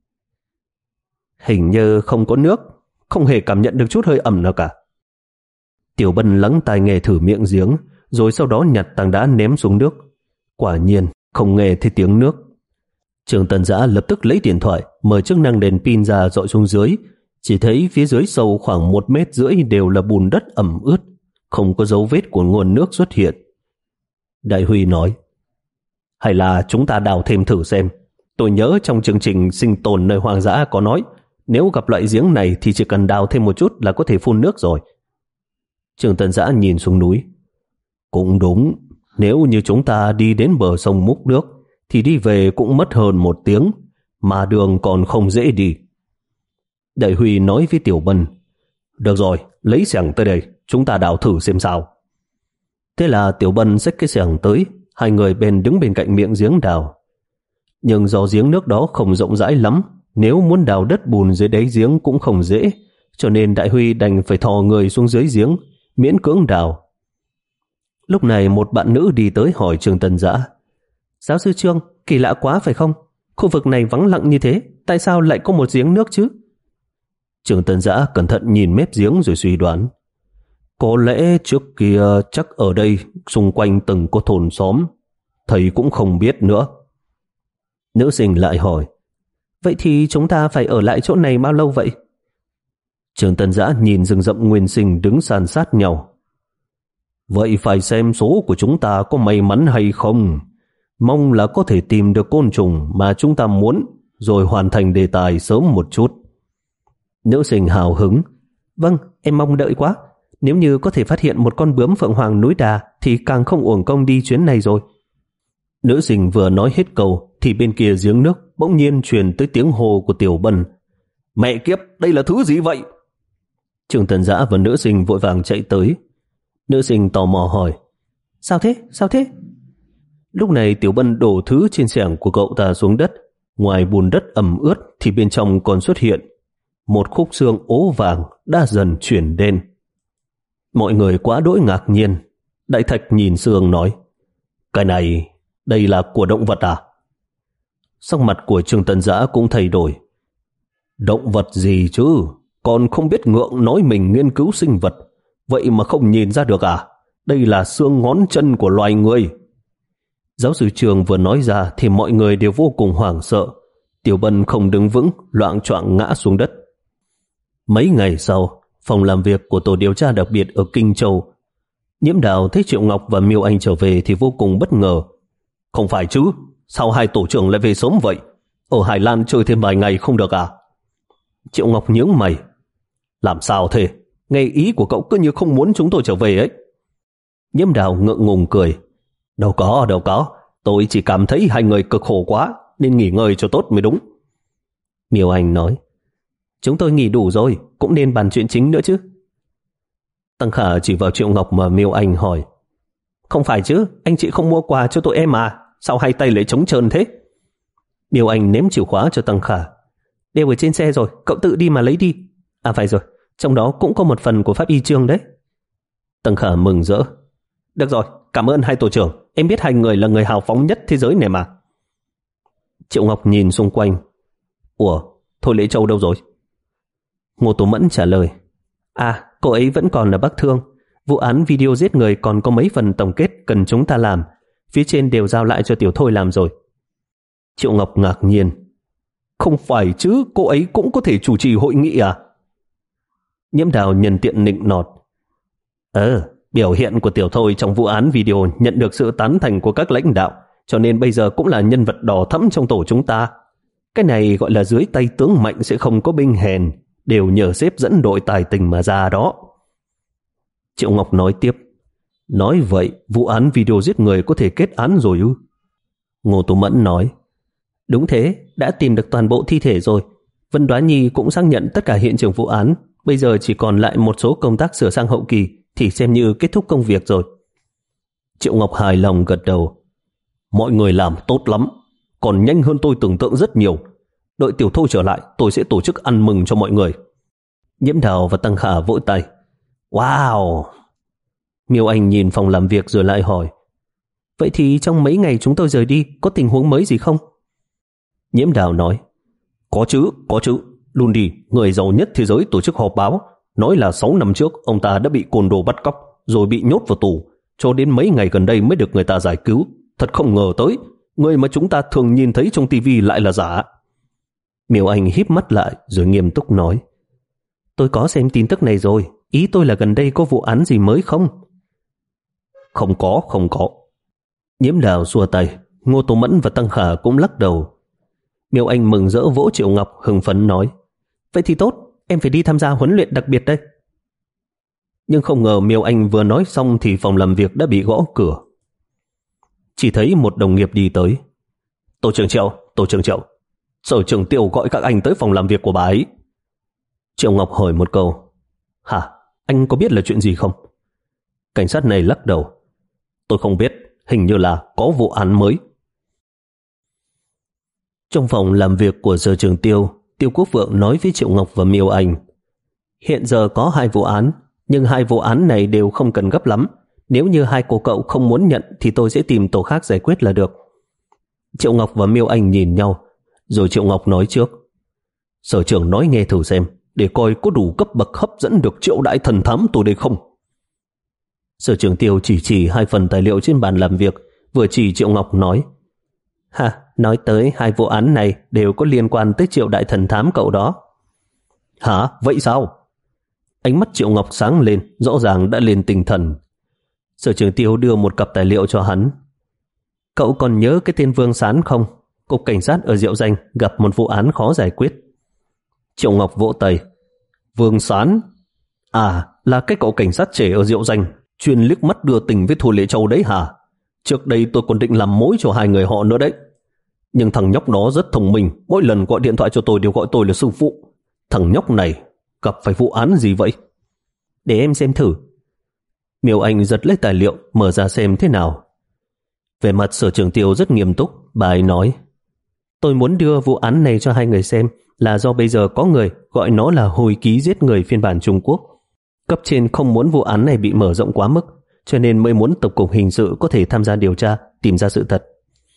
Hình như không có nước, không hề cảm nhận được chút hơi ẩm nào cả. Tiểu Bân lắng tai nghe thử miệng giếng, rồi sau đó nhặt tảng đá ném xuống nước. Quả nhiên không nghe thấy tiếng nước. Trường Tần Dã lập tức lấy điện thoại, mở chức năng đèn pin ra dọi xuống dưới. Chỉ thấy phía dưới sâu khoảng một mét rưỡi đều là bùn đất ẩm ướt, không có dấu vết của nguồn nước xuất hiện. Đại Huy nói, hay là chúng ta đào thêm thử xem. Tôi nhớ trong chương trình sinh tồn nơi hoang dã có nói, nếu gặp loại giếng này thì chỉ cần đào thêm một chút là có thể phun nước rồi. Trường Tần Dã nhìn xuống núi. Cũng đúng, nếu như chúng ta đi đến bờ sông múc nước thì đi về cũng mất hơn một tiếng, mà đường còn không dễ đi. Đại Huy nói với Tiểu Bân, được rồi, lấy xẻng tới đây, chúng ta đào thử xem sao. Thế là Tiểu Bân xách cái xẻng tới, hai người bèn đứng bên cạnh miệng giếng đào. Nhưng do giếng nước đó không rộng rãi lắm, nếu muốn đào đất bùn dưới đáy giếng cũng không dễ, cho nên Đại Huy đành phải thò người xuống dưới giếng, miễn cưỡng đào. Lúc này một bạn nữ đi tới hỏi Trường Tần Dã, giáo sư Trương, kỳ lạ quá phải không? Khu vực này vắng lặng như thế, tại sao lại có một giếng nước chứ? Trường Tần Dã cẩn thận nhìn mép giếng rồi suy đoán, có lẽ trước kia chắc ở đây xung quanh từng có thôn xóm, thầy cũng không biết nữa. Nữ sinh lại hỏi, vậy thì chúng ta phải ở lại chỗ này bao lâu vậy? Trường Tần Dã nhìn rừng rậm nguyên sinh đứng san sát nhau. Vậy phải xem số của chúng ta có may mắn hay không. Mong là có thể tìm được côn trùng mà chúng ta muốn, rồi hoàn thành đề tài sớm một chút. Nữ sinh hào hứng, vâng, em mong đợi quá. Nếu như có thể phát hiện một con bướm phượng hoàng núi đà thì càng không uổng công đi chuyến này rồi. Nữ sinh vừa nói hết câu thì bên kia giếng nước bỗng nhiên truyền tới tiếng hô của Tiểu Bân. Mẹ kiếp, đây là thứ gì vậy? Trường Tần Dã và nữ sinh vội vàng chạy tới. Nữ sinh tò mò hỏi, sao thế, sao thế? Lúc này Tiểu Bân đổ thứ trên xẻng của cậu ta xuống đất. Ngoài bùn đất ẩm ướt thì bên trong còn xuất hiện một khúc xương ố vàng đã dần chuyển đen. Mọi người quá đỗi ngạc nhiên. Đại Thạch nhìn xương nói, cái này, đây là của động vật à? Sắc mặt của Trường Tần Dã cũng thay đổi. Động vật gì chứ? Còn không biết ngượng nói mình nghiên cứu sinh vật, vậy mà không nhìn ra được à? Đây là xương ngón chân của loài người. Giáo sư Trường vừa nói ra thì mọi người đều vô cùng hoảng sợ. Tiểu Bân không đứng vững, loạng choạng ngã xuống đất. Mấy ngày sau, phòng làm việc của tổ điều tra đặc biệt ở Kinh Châu, Nhiễm Đào thấy Triệu Ngọc và Miêu Anh trở về thì vô cùng bất ngờ. Không phải chứ, sao hai tổ trưởng lại về sớm vậy? Ở Hải Lan chơi thêm vài ngày không được à? Triệu Ngọc nhướng mày. Làm sao thế? Nghe ý của cậu cứ như không muốn chúng tôi trở về ấy. Nhiễm Đào ngượng ngùng cười. Đâu có, đâu có. Tôi chỉ cảm thấy hai người cực khổ quá, nên nghỉ ngơi cho tốt mới đúng. Miêu Anh nói. Chúng tôi nghỉ đủ rồi, cũng nên bàn chuyện chính nữa chứ. Tăng Khả chỉ vào Triệu Ngọc mà Miêu Anh hỏi. Không phải chứ, anh chị không mua quà cho tụi em à? Sao hai tay lại trống trơn thế? Miêu Anh ném chìa khóa cho Tăng Khả. Đều ở trên xe rồi, cậu tự đi mà lấy đi. À phải rồi, trong đó cũng có một phần của pháp y Trương đấy. Tăng Khả mừng rỡ. Được rồi, cảm ơn hai tổ trưởng. Em biết hai người là người hào phóng nhất thế giới này mà. Triệu Ngọc nhìn xung quanh. Ủa, Thôi Lễ Châu đâu rồi? Ngô Tố Mẫn trả lời. À, cô ấy vẫn còn ở Bắc Thương. Vụ án video giết người còn có mấy phần tổng kết cần chúng ta làm. Phía trên đều giao lại cho Tiểu Thôi làm rồi. Triệu Ngọc ngạc nhiên. Không phải chứ, cô ấy cũng có thể chủ trì hội nghị à? Nhiễm Đào nhân tiện nịnh nọt. Ờ, biểu hiện của Tiểu Thôi trong vụ án video nhận được sự tán thành của các lãnh đạo, cho nên bây giờ cũng là nhân vật đỏ thẫm trong tổ chúng ta. Cái này gọi là dưới tay tướng mạnh sẽ không có binh hèn, đều nhờ sếp dẫn đội tài tình mà ra đó. Triệu Ngọc nói tiếp. Nói vậy, vụ án video giết người có thể kết án rồi ư? Ngô Tú Mẫn nói. Đúng thế, đã tìm được toàn bộ thi thể rồi. Vân Đoá Nhi cũng xác nhận tất cả hiện trường vụ án. Bây giờ chỉ còn lại một số công tác sửa sang hậu kỳ thì xem như kết thúc công việc rồi. Triệu Ngọc hài lòng gật đầu. Mọi người làm tốt lắm, còn nhanh hơn tôi tưởng tượng rất nhiều. Đợi Tiểu Thôi trở lại, tôi sẽ tổ chức ăn mừng cho mọi người. Nhiễm Đào và Tăng Khả vỗ tay. Wow! Miêu Anh nhìn phòng làm việc rồi lại hỏi. Vậy thì trong mấy ngày chúng tôi rời đi, có tình huống mới gì không? Nhiễm Đào nói. Có chứ, có chứ. Lundi, người giàu nhất thế giới, tổ chức họp báo, nói là sáu năm trước ông ta đã bị côn đồ bắt cóc, rồi bị nhốt vào tù, cho đến mấy ngày gần đây mới được người ta giải cứu. Thật không ngờ tới, người mà chúng ta thường nhìn thấy trong tivi lại là giả. Miêu Anh híp mắt lại rồi nghiêm túc nói. Tôi có xem tin tức này rồi, ý tôi là gần đây có vụ án gì mới không? Không có, không có. Nhiễm Đào xua tay, Ngô Tô Mẫn và Tăng Khả cũng lắc đầu. Miêu Anh mừng rỡ vỗ Triệu Ngọc hưng phấn nói. Vậy thì tốt, em phải đi tham gia huấn luyện đặc biệt đây. Nhưng không ngờ Miêu Anh vừa nói xong thì phòng làm việc đã bị gõ cửa. Chỉ thấy một đồng nghiệp đi tới. Tổ trưởng Triệu, tổ trưởng Triệu, sở trưởng Tiêu gọi các anh tới phòng làm việc của bà ấy. Triệu Ngọc hỏi một câu. Hả, anh có biết là chuyện gì không? Cảnh sát này lắc đầu. Tôi không biết, hình như là có vụ án mới. Trong phòng làm việc của sở trưởng Tiêu, Tiêu Quốc Vượng nói với Triệu Ngọc và Miêu Anh. Hiện giờ có hai vụ án, nhưng hai vụ án này đều không cần gấp lắm. Nếu như hai cô cậu không muốn nhận thì tôi sẽ tìm tổ khác giải quyết là được. Triệu Ngọc và Miêu Anh nhìn nhau, rồi Triệu Ngọc nói trước. Sở trưởng nói nghe thử xem, để coi có đủ cấp bậc hấp dẫn được Triệu đại thần thám tôi đây không. Sở trưởng Tiêu chỉ chỉ hai phần tài liệu trên bàn làm việc, vừa chỉ Triệu Ngọc nói. Ha, nói tới hai vụ án này đều có liên quan tới Triệu đại thần thám cậu đó. Hả, vậy sao? Ánh mắt Triệu Ngọc sáng lên, rõ ràng đã lên tinh thần. Sở trưởng Tiêu đưa một cặp tài liệu cho hắn. Cậu còn nhớ cái tên Vương Sán không? Cục cảnh sát ở Diệu Danh gặp một vụ án khó giải quyết. Triệu Ngọc vỗ tay. Vương Sán? À, là cái cậu cảnh sát trẻ ở Diệu Danh, chuyên liếc mắt đưa tình với Thu Lệ Châu đấy hả? Trước đây tôi còn định làm mối cho hai người họ nữa đấy. Nhưng thằng nhóc nó rất thông minh, mỗi lần gọi điện thoại cho tôi đều gọi tôi là sư phụ. Thằng nhóc này gặp phải vụ án gì vậy? Để em xem thử. Miêu Anh giật lấy tài liệu, mở ra xem thế nào. Về mặt sở trưởng Tiêu rất nghiêm túc, bà ấy nói. Tôi muốn đưa vụ án này cho hai người xem là do bây giờ có người gọi nó là hồi ký giết người phiên bản Trung Quốc. Cấp trên không muốn vụ án này bị mở rộng quá mức, cho nên mới muốn Tổng cục Hình sự có thể tham gia điều tra, tìm ra sự thật.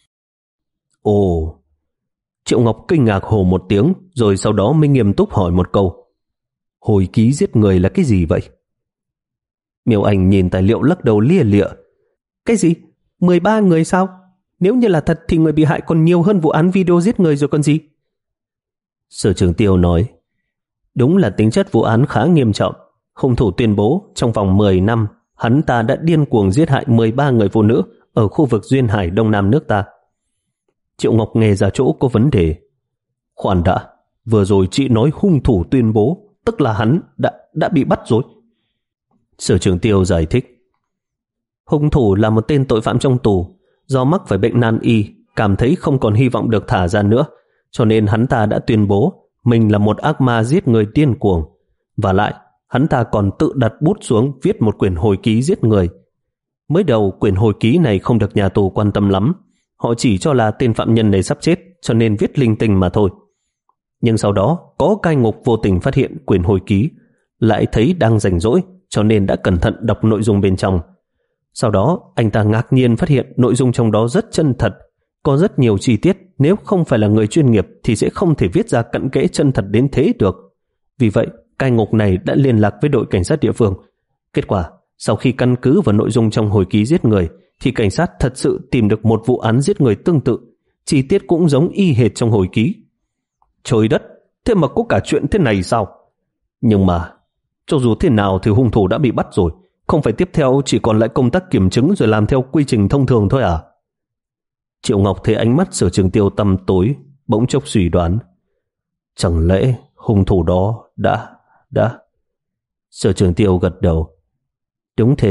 Ồ! Triệu Ngọc kinh ngạc hô một tiếng, rồi sau đó mới nghiêm túc hỏi một câu. Hồi ký giết người là cái gì vậy? Miêu Anh nhìn tài liệu lắc đầu lia lịa. Cái gì? mười ba người sao? Nếu như là thật thì người bị hại còn nhiều hơn vụ án video giết người rồi còn gì? Sở trưởng Tiêu nói. Đúng là tính chất vụ án khá nghiêm trọng. Hung thủ tuyên bố trong vòng mười năm hắn ta đã điên cuồng giết hại mười ba người phụ nữ ở khu vực Duyên Hải Đông Nam nước ta. Triệu Ngọc nghe ra chỗ có vấn đề. Khoan đã, vừa rồi chị nói hung thủ tuyên bố, tức là hắn đã, đã bị bắt rồi. Sở trưởng Tiêu giải thích. Hung thủ là một tên tội phạm trong tù, do mắc phải bệnh nan y, cảm thấy không còn hy vọng được thả ra nữa, cho nên hắn ta đã tuyên bố mình là một ác ma giết người điên cuồng. Và lại, hắn ta còn tự đặt bút xuống viết một quyển hồi ký giết người. Mới đầu quyển hồi ký này không được nhà tù quan tâm lắm, họ chỉ cho là tên phạm nhân này sắp chết cho nên viết linh tinh mà thôi. Nhưng sau đó có cai ngục vô tình phát hiện quyển hồi ký, lại thấy đang rảnh rỗi cho nên đã cẩn thận đọc nội dung bên trong. Sau đó anh ta ngạc nhiên phát hiện nội dung trong đó rất chân thật, có rất nhiều chi tiết nếu không phải là người chuyên nghiệp thì sẽ không thể viết ra cặn kẽ chân thật đến thế được. Vì vậy cai ngục này đã liên lạc với đội cảnh sát địa phương. Kết quả sau khi căn cứ vào nội dung trong hồi ký giết người thì cảnh sát thật sự tìm được một vụ án giết người tương tự, chi tiết cũng giống y hệt trong hồi ký. Trời đất, thế mà có cả chuyện thế này sao? Nhưng mà cho dù thế nào thì hung thủ đã bị bắt rồi, không phải tiếp theo chỉ còn lại công tác kiểm chứng rồi làm theo quy trình thông thường thôi à? Triệu Ngọc thấy ánh mắt sở trưởng Tiêu tăm tối, bỗng chốc suy đoán. Chẳng lẽ hung thủ đó đã, đã... Sở trưởng Tiêu gật đầu. Đúng thế,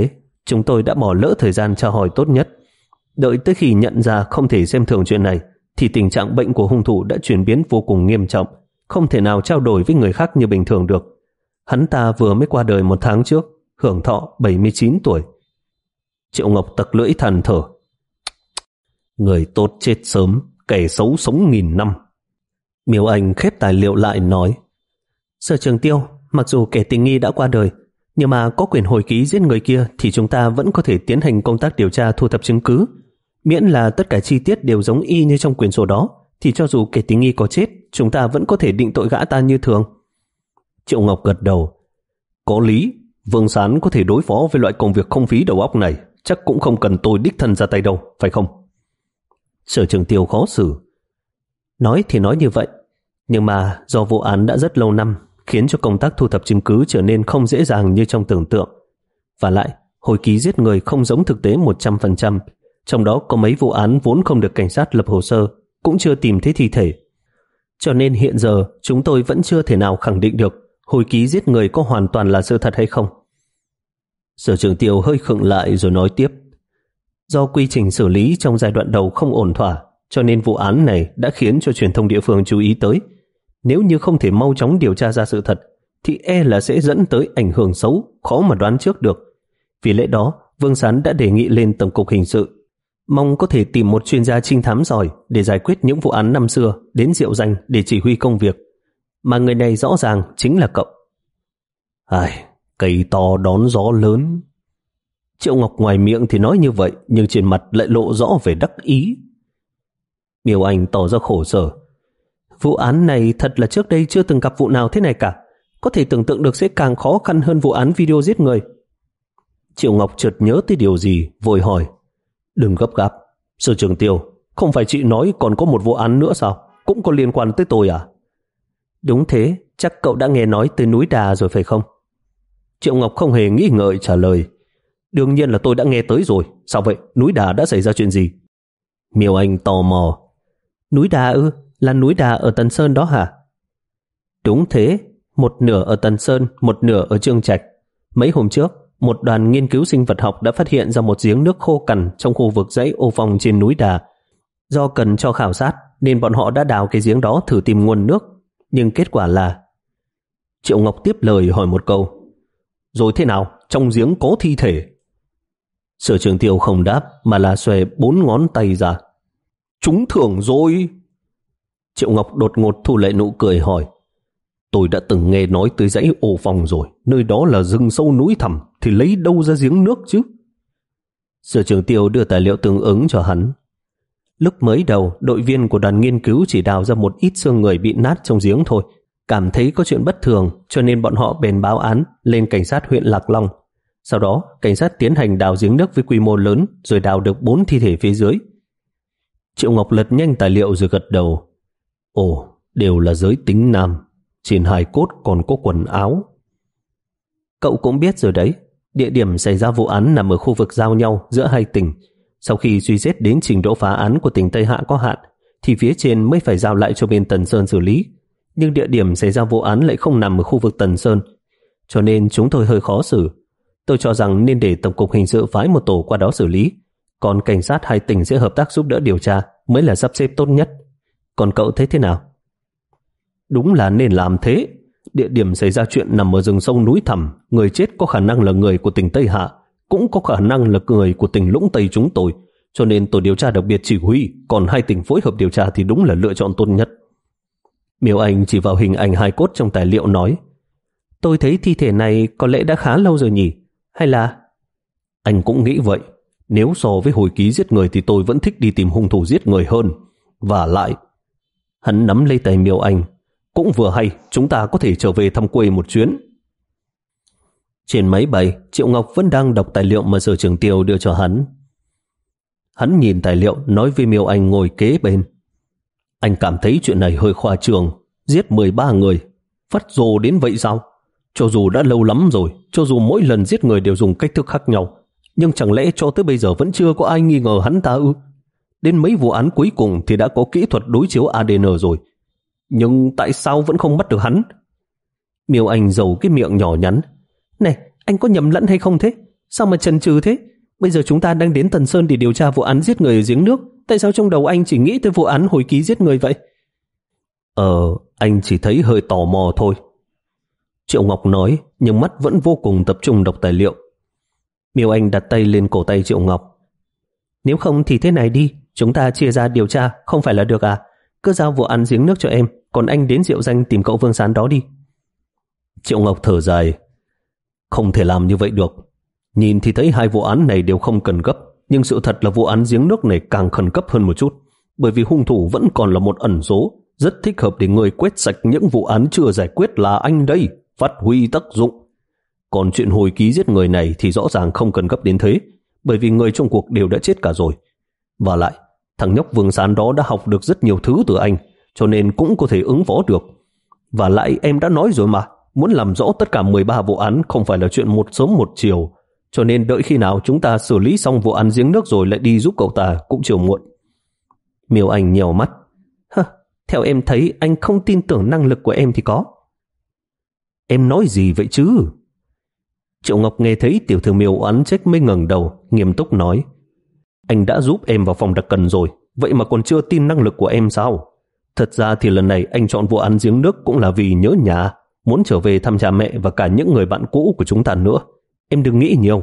Chúng tôi đã bỏ lỡ thời gian tra hỏi tốt nhất. Đợi tới khi nhận ra không thể xem thường chuyện này, thì tình trạng bệnh của hung thủ đã chuyển biến vô cùng nghiêm trọng, không thể nào trao đổi với người khác như bình thường được. Hắn ta vừa mới qua đời một tháng trước, hưởng thọ bảy mươi chín tuổi. Triệu Ngọc tặc lưỡi than thở. Người tốt chết sớm, kẻ xấu sống nghìn năm. Miêu Anh khép tài liệu lại nói, Sở Trường Tiêu, mặc dù kẻ tình nghi đã qua đời, nhưng mà có quyền hồi ký giết người kia thì chúng ta vẫn có thể tiến hành công tác điều tra thu thập chứng cứ. Miễn là tất cả chi tiết đều giống y như trong quyển sổ đó, thì cho dù kẻ tình nghi có chết, chúng ta vẫn có thể định tội gã ta như thường. Triệu Ngọc gật đầu. Có lý, Vương Sán có thể đối phó với loại công việc không phí đầu óc này, chắc cũng không cần tôi đích thân ra tay đâu, phải không? Sở Trường Tiêu khó xử. Nói thì nói như vậy, nhưng mà do vụ án đã rất lâu năm, khiến cho công tác thu thập chứng cứ trở nên không dễ dàng như trong tưởng tượng. Và lại, hồi ký giết người không giống thực tế một trăm phần trăm, trong đó có mấy vụ án vốn không được cảnh sát lập hồ sơ, cũng chưa tìm thấy thi thể. Cho nên hiện giờ chúng tôi vẫn chưa thể nào khẳng định được hồi ký giết người có hoàn toàn là sự thật hay không. Sở Trường Tiêu hơi khựng lại rồi nói tiếp. Do quy trình xử lý trong giai đoạn đầu không ổn thỏa, cho nên vụ án này đã khiến cho truyền thông địa phương chú ý tới. Nếu như không thể mau chóng điều tra ra sự thật, thì e là sẽ dẫn tới ảnh hưởng xấu, khó mà đoán trước được. Vì lẽ đó, Vương Sán đã đề nghị lên Tổng cục Hình sự, mong có thể tìm một chuyên gia trinh thám giỏi để giải quyết những vụ án năm xưa đến Diệu Danh để chỉ huy công việc. Mà người này rõ ràng chính là cậu. Ai, cây to đón gió lớn. Triệu Ngọc ngoài miệng thì nói như vậy, nhưng trên mặt lại lộ rõ vẻ đắc ý. Miêu Anh tỏ ra khổ sở. Vụ án này thật là trước đây chưa từng gặp vụ nào thế này cả. Có thể tưởng tượng được sẽ càng khó khăn hơn vụ án video giết người. Triệu Ngọc chợt nhớ tới điều gì, vội hỏi. Đừng gấp gáp, Sở Trường Tiêu, không phải chị nói còn có một vụ án nữa sao? Cũng có liên quan tới tôi à? Đúng thế, chắc cậu đã nghe nói tới núi Đà rồi phải không? Triệu Ngọc không hề nghĩ ngợi trả lời. Đương nhiên là tôi đã nghe tới rồi. Sao vậy? Núi Đà đã xảy ra chuyện gì? Miêu Anh tò mò. Núi Đà ư? Là núi Đà ở Tần Sơn đó hả? Đúng thế, một nửa ở Tần Sơn, một nửa ở Trương Trạch. Mấy hôm trước, một đoàn nghiên cứu sinh vật học đã phát hiện ra một giếng nước khô cằn trong khu vực dãy Ô Phong trên núi Đà. Do cần cho khảo sát nên bọn họ đã đào cái giếng đó thử tìm nguồn nước. Nhưng kết quả là... Triệu Ngọc tiếp lời hỏi một câu. Rồi thế nào? Trong giếng có thi thể? Sở Trường Tiêu không đáp mà là xòe bốn ngón tay ra. Trúng thưởng rồi. Triệu Ngọc đột ngột thu lại nụ cười hỏi. Tôi đã từng nghe nói tới dãy Ô Phong rồi. Nơi đó là rừng sâu núi thẳm, thì lấy đâu ra giếng nước chứ? Sở Trường Tiêu đưa tài liệu tương ứng cho hắn. Lúc mới đầu, đội viên của đoàn nghiên cứu chỉ đào ra một ít xương người bị nát trong giếng thôi. Cảm thấy có chuyện bất thường, cho nên bọn họ bèn báo án lên cảnh sát huyện Lạc Long. Sau đó, cảnh sát tiến hành đào giếng nước với quy mô lớn, rồi đào được bốn thi thể phía dưới. Triệu Ngọc lật nhanh tài liệu rồi gật đầu. Ồ, đều là giới tính nam. Trên hài cốt còn có quần áo. Cậu cũng biết rồi đấy, địa điểm xảy ra vụ án nằm ở khu vực giao nhau giữa hai tỉnh. Sau khi suy xét đến trình độ phá án của tỉnh Tây Hạ có hạn, thì phía trên mới phải giao lại cho bên Tần Sơn xử lý. Nhưng địa điểm xảy ra vụ án lại không nằm ở khu vực Tần Sơn, cho nên chúng tôi hơi khó xử. Tôi cho rằng nên để Tổng cục Hình sự phái một tổ qua đó xử lý, còn cảnh sát hai tỉnh sẽ hợp tác giúp đỡ điều tra mới là sắp xếp tốt nhất. Còn cậu thấy thế nào? Đúng là nên làm thế. Địa điểm xảy ra chuyện nằm ở rừng sâu núi thẳm, người chết có khả năng là người của tỉnh Tây Hạ, cũng có khả năng là người của tỉnh Lũng Tây chúng tôi, cho nên tổ điều tra đặc biệt chỉ huy, còn hai tỉnh phối hợp điều tra thì đúng là lựa chọn tốt nhất. Miêu Anh chỉ vào hình ảnh hài cốt trong tài liệu nói. Tôi thấy thi thể này có lẽ đã khá lâu rồi nhỉ? Hay là... Anh cũng nghĩ vậy. Nếu so với hồi ký giết người thì tôi vẫn thích đi tìm hung thủ giết người hơn. Và lại... Hắn nắm lấy tay Miêu Anh. Cũng vừa hay, chúng ta có thể trở về thăm quê một chuyến. Trên máy bay, Triệu Ngọc vẫn đang đọc tài liệu mà Sở Trường Tiêu đưa cho hắn. Hắn nhìn tài liệu nói với Miêu Anh ngồi kế bên. Anh cảm thấy chuyện này hơi khoa trương. Giết mười ba người, phát rồ đến vậy sao? Cho dù đã lâu lắm rồi, cho dù mỗi lần giết người đều dùng cách thức khác nhau, nhưng chẳng lẽ cho tới bây giờ vẫn chưa có ai nghi ngờ hắn ta ư? Đến mấy vụ án cuối cùng thì đã có kỹ thuật đối chiếu a đê en rồi, nhưng tại sao vẫn không bắt được hắn? Miêu Anh giầu cái miệng nhỏ nhắn. Này, anh có nhầm lẫn hay không thế? Sao mà chần chừ thế? Bây giờ chúng ta đang đến Tần Sơn để điều tra vụ án giết người ở giếng nước. Tại sao trong đầu anh chỉ nghĩ tới vụ án hồi ký giết người vậy? Ờ, anh chỉ thấy hơi tò mò thôi. Triệu Ngọc nói, nhưng mắt vẫn vô cùng tập trung đọc tài liệu. Miêu Anh đặt tay lên cổ tay Triệu Ngọc. Nếu không thì thế này đi, chúng ta chia ra điều tra, không phải là được à? Cứ giao vụ án giếng nước cho em, còn anh đến Diệu Danh tìm cậu Vương Sán đó đi. Triệu Ngọc thở dài. Không thể làm như vậy được. Nhìn thì thấy hai vụ án này đều không cần gấp, nhưng sự thật là vụ án giếng nước này càng khẩn cấp hơn một chút, bởi vì hung thủ vẫn còn là một ẩn số, rất thích hợp để người quét sạch những vụ án chưa giải quyết là anh đây, phát huy tác dụng. Còn chuyện hồi ký giết người này thì rõ ràng không cần gấp đến thế, bởi vì người trong cuộc đều đã chết cả rồi. Và lại, thằng nhóc Vương Sán đó đã học được rất nhiều thứ từ anh, cho nên cũng có thể ứng phó được. Và lại em đã nói rồi mà, muốn làm rõ tất cả mười ba vụ án không phải là chuyện một sớm một chiều, cho nên đợi khi nào chúng ta xử lý xong vụ án giếng nước rồi lại đi giúp cậu ta cũng chưa muộn. Miêu Anh nhèo mắt. Hơ, theo em thấy anh không tin tưởng năng lực của em thì có. Em nói gì vậy chứ? Triệu Ngọc nghe thấy tiểu thư Miêu oán trách mới ngẩng đầu, nghiêm túc nói. Anh đã giúp em vào phòng đặc cần rồi, vậy mà còn chưa tin năng lực của em sao? Thật ra thì lần này anh chọn vụ án giếng nước cũng là vì nhớ nhà, muốn trở về thăm cha mẹ và cả những người bạn cũ của chúng ta nữa. Em đừng nghĩ nhiều.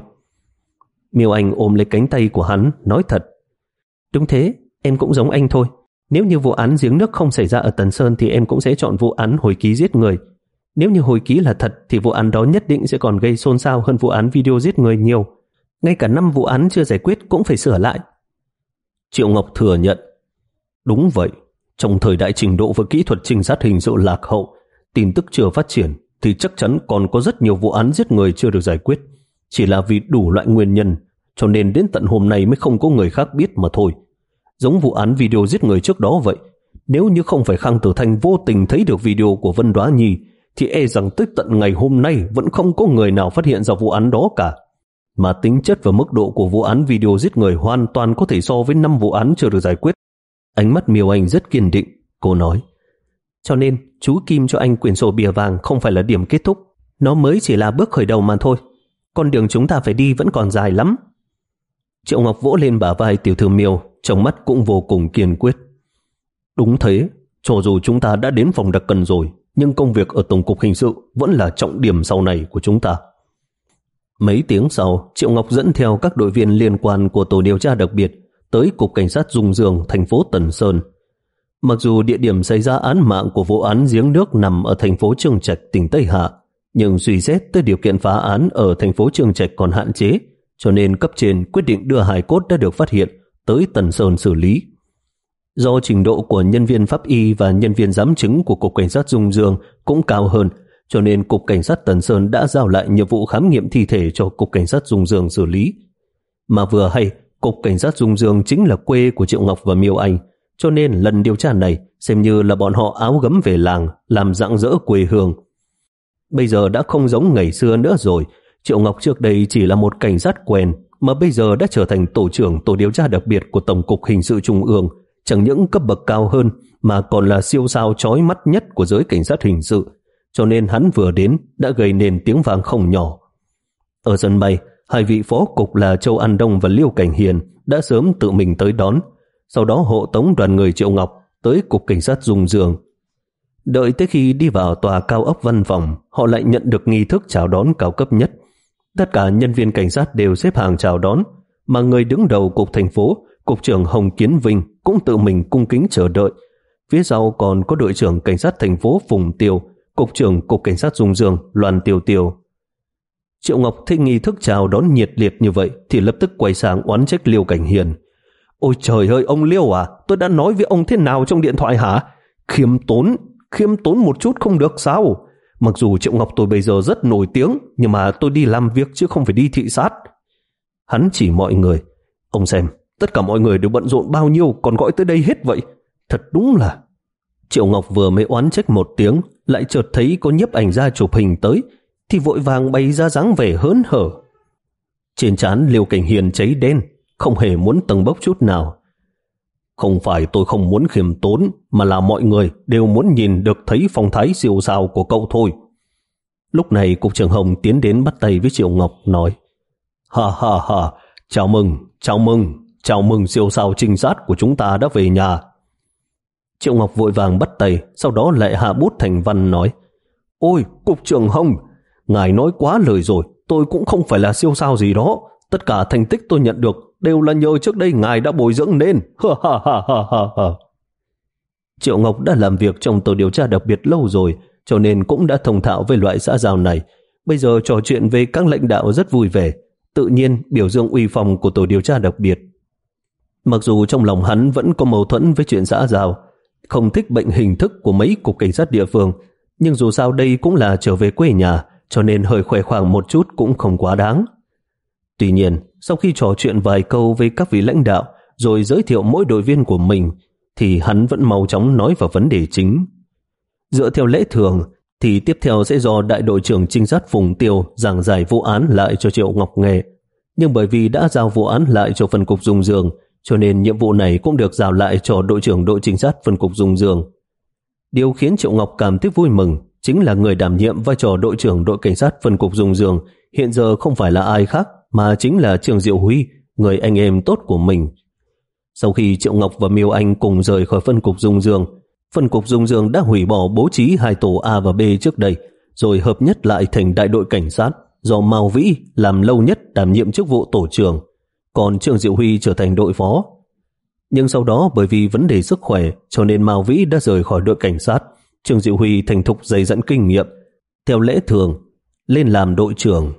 Miêu Anh ôm lấy cánh tay của hắn, nói thật. Đúng thế, em cũng giống anh thôi. Nếu như vụ án giếng nước không xảy ra ở Tần Sơn thì em cũng sẽ chọn vụ án hồi ký giết người. Nếu như hồi ký là thật thì vụ án đó nhất định sẽ còn gây xôn xao hơn vụ án video giết người nhiều. Ngay cả năm vụ án chưa giải quyết cũng phải sửa lại. Triệu Ngọc thừa nhận. Đúng vậy, trong thời đại trình độ và kỹ thuật trinh sát hình sự lạc hậu, tin tức chưa phát triển, thì chắc chắn còn có rất nhiều vụ án giết người chưa được giải quyết. Chỉ là vì đủ loại nguyên nhân, cho nên đến tận hôm nay mới không có người khác biết mà thôi. Giống vụ án video giết người trước đó vậy, nếu như không phải Khang Tử Thanh vô tình thấy được video của Vân Đoá Nhi, thì e rằng tới tận ngày hôm nay vẫn không có người nào phát hiện ra vụ án đó cả. Mà tính chất và mức độ của vụ án video giết người hoàn toàn có thể so với năm vụ án chưa được giải quyết. Ánh mắt Miêu Anh rất kiên định, cô nói. Cho nên chú Kim cho anh quyển sổ bìa vàng không phải là điểm kết thúc, nó mới chỉ là bước khởi đầu mà thôi. Con đường chúng ta phải đi vẫn còn dài lắm. Triệu Ngọc vỗ lên bả vai tiểu thư Miêu, trong mắt cũng vô cùng kiên quyết. Đúng thế, cho dù chúng ta đã đến phòng đặc cần rồi, nhưng công việc ở Tổng cục Hình sự vẫn là trọng điểm sau này của chúng ta. Mấy tiếng sau, Triệu Ngọc dẫn theo các đội viên liên quan của tổ điều tra đặc biệt tới Cục Cảnh sát Dung Dương, thành phố Tần Sơn. Mặc dù địa điểm xảy ra án mạng của vụ án giếng nước nằm ở thành phố Chương Trạch, tỉnh Tây Hạ, nhưng suy xét tới điều kiện phá án ở thành phố Chương Trạch còn hạn chế, cho nên cấp trên quyết định đưa hài cốt đã được phát hiện tới Tần Sơn xử lý. Do trình độ của nhân viên pháp y và nhân viên giám chứng của Cục Cảnh sát Dung Dương cũng cao hơn, cho nên Cục Cảnh sát Tần Sơn đã giao lại nhiệm vụ khám nghiệm thi thể cho Cục Cảnh sát Dung Dương xử lý. Mà vừa hay, Cục Cảnh sát Dung Dương chính là quê của Triệu Ngọc và Miêu Anh, cho nên lần điều tra này xem như là bọn họ áo gấm về làng, làm rạng rỡ quê hương. Bây giờ đã không giống ngày xưa nữa rồi. Triệu Ngọc trước đây chỉ là một cảnh sát quen, mà bây giờ đã trở thành tổ trưởng tổ điều tra đặc biệt của Tổng cục Hình sự Trung ương, chẳng những cấp bậc cao hơn mà còn là siêu sao chói mắt nhất của giới cảnh sát hình sự, cho nên hắn vừa đến đã gây nên tiếng vang không nhỏ. Ở sân bay, hai vị phó cục là Châu An Đông và Liêu Cảnh Hiền đã sớm tự mình tới đón, sau đó hộ tống đoàn người Triệu Ngọc tới Cục Cảnh sát Dung Dương. Đợi tới khi đi vào tòa cao ốc văn phòng, họ lại nhận được nghi thức chào đón cao cấp nhất. Tất cả nhân viên cảnh sát đều xếp hàng chào đón, mà người đứng đầu cục thành phố, cục trưởng Hồng Kiến Vinh cũng tự mình cung kính chờ đợi. Phía sau còn có đội trưởng cảnh sát thành phố Phùng Tiêu, cục trưởng Cục Cảnh sát Dung Dương Loan Tiêu Tiêu. Triệu Ngọc thấy nghi thức chào đón nhiệt liệt như vậy thì lập tức quay sang oán trách Liêu Cảnh Hiền. Ôi trời ơi ông Liêu à, tôi đã nói với ông thế nào trong điện thoại hả? Khiêm tốn, khiêm tốn một chút không được sao? Mặc dù Triệu Ngọc tôi bây giờ rất nổi tiếng, nhưng mà tôi đi làm việc chứ không phải đi thị sát. Hắn chỉ mọi người. Ông xem, tất cả mọi người đều bận rộn bao nhiêu còn gọi tới đây hết vậy. Thật đúng là... Triệu Ngọc vừa mới oán trách một tiếng, lại chợt thấy có nhiếp ảnh gia chụp hình tới, thì vội vàng bày ra dáng vẻ hớn hở. Trên trán Liêu Cảnh Hiền cháy đen, không hề muốn tầng bốc chút nào. Không phải tôi không muốn khiêm tốn, mà là mọi người đều muốn nhìn được thấy phong thái siêu sao của cậu thôi. Lúc này Cục trưởng Hồng tiến đến bắt tay với Triệu Ngọc, nói: Ha ha ha, chào mừng, chào mừng, chào mừng siêu sao trinh sát của chúng ta đã về nhà. Triệu Ngọc vội vàng bắt tay, sau đó lại hạ bút thành văn nói: Ôi, cục trưởng Hồng, ngài nói quá lời rồi, tôi cũng không phải là siêu sao gì đó. Tất cả thành tích tôi nhận được đều là nhờ trước đây ngài đã bồi dưỡng nên. Ha ha ha ha ha ha. Triệu Ngọc đã làm việc trong tổ điều tra đặc biệt lâu rồi, cho nên cũng đã thông thạo về loại xã giao này. Bây giờ trò chuyện với các lãnh đạo rất vui vẻ, tự nhiên biểu dương uy phong của tổ điều tra đặc biệt. Mặc dù trong lòng hắn vẫn có mâu thuẫn với chuyện xã giao, không thích bệnh hình thức của mấy cục cảnh sát địa phương, nhưng dù sao đây cũng là trở về quê nhà, cho nên hơi khoe khoang một chút cũng không quá đáng. Tuy nhiên, sau khi trò chuyện vài câu với các vị lãnh đạo, rồi giới thiệu mỗi đội viên của mình, thì hắn vẫn mau chóng nói vào vấn đề chính. Dựa theo lễ thường, thì tiếp theo sẽ do đại đội trưởng trinh sát Phùng Tiêu giảng giải vụ án lại cho Triệu Ngọc nghe. Nhưng bởi vì đã giao vụ án lại cho phân cục Dung Dương, cho nên nhiệm vụ này cũng được giao lại cho đội trưởng đội trinh sát phân cục Dung Dương. Điều khiến Triệu Ngọc cảm thấy vui mừng chính là người đảm nhiệm vai trò đội trưởng đội cảnh sát phân cục Dung Dương hiện giờ không phải là ai khác mà chính là Trương Diệu Huy, người anh em tốt của mình. Sau khi Triệu Ngọc và Miêu Anh cùng rời khỏi phân cục Dung Dương, phân cục Dung Dương đã hủy bỏ bố trí hai tổ A và B trước đây, rồi hợp nhất lại thành đại đội cảnh sát do Mao Vĩ làm lâu nhất đảm nhiệm chức vụ tổ trưởng, còn Trương Diệu Huy trở thành đội phó. Nhưng sau đó bởi vì vấn đề sức khỏe cho nên Mao Vĩ đã rời khỏi đội cảnh sát, Trương Diệu Huy thành thục dày dặn kinh nghiệm, theo lễ thường lên làm đội trưởng.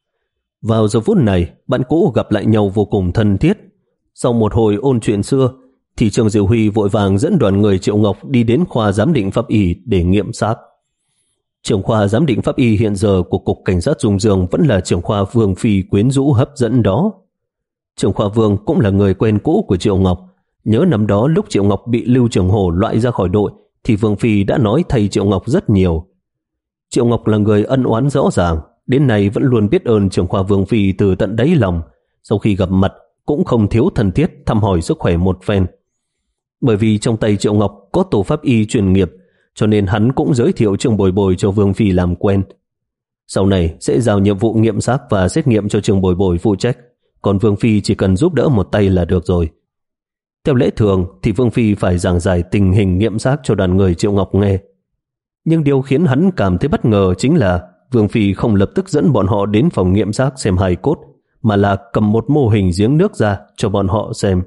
Vào giờ phút này, bạn cũ gặp lại nhau vô cùng thân thiết. Sau một hồi ôn chuyện xưa, thì Trương Diệu Huy vội vàng dẫn đoàn người Triệu Ngọc đi đến khoa giám định pháp y để nghiệm xác. Trưởng khoa giám định pháp y hiện giờ của cục cảnh sát Dung Dương vẫn là trưởng khoa Vương Phi quyến rũ hấp dẫn đó. Trưởng khoa Vương cũng là người quen cũ của Triệu Ngọc. Nhớ năm đó lúc Triệu Ngọc bị Lưu Trường Hổ loại ra khỏi đội, thì Vương Phi đã nói thay Triệu Ngọc rất nhiều. Triệu Ngọc là người ân oán rõ ràng, đến nay vẫn luôn biết ơn trưởng khoa Vương Phi từ tận đáy lòng. Sau khi gặp mặt cũng không thiếu thân thiết thăm hỏi sức khỏe một phen. Bởi vì trong tay Triệu Ngọc có tổ pháp y chuyên nghiệp, cho nên hắn cũng giới thiệu Trương Bồi Bồi cho Vương Phi làm quen. Sau này sẽ giao nhiệm vụ nghiệm xác và xét nghiệm cho Trương Bồi Bồi phụ trách, còn Vương Phi chỉ cần giúp đỡ một tay là được rồi. Theo lễ thường thì Vương Phi phải giảng giải tình hình nghiệm xác cho đoàn người Triệu Ngọc nghe. Nhưng điều khiến hắn cảm thấy bất ngờ chính là Vương Phi không lập tức dẫn bọn họ đến phòng nghiệm xác xem hài cốt, mà là cầm một mô hình giếng nước ra cho bọn họ xem.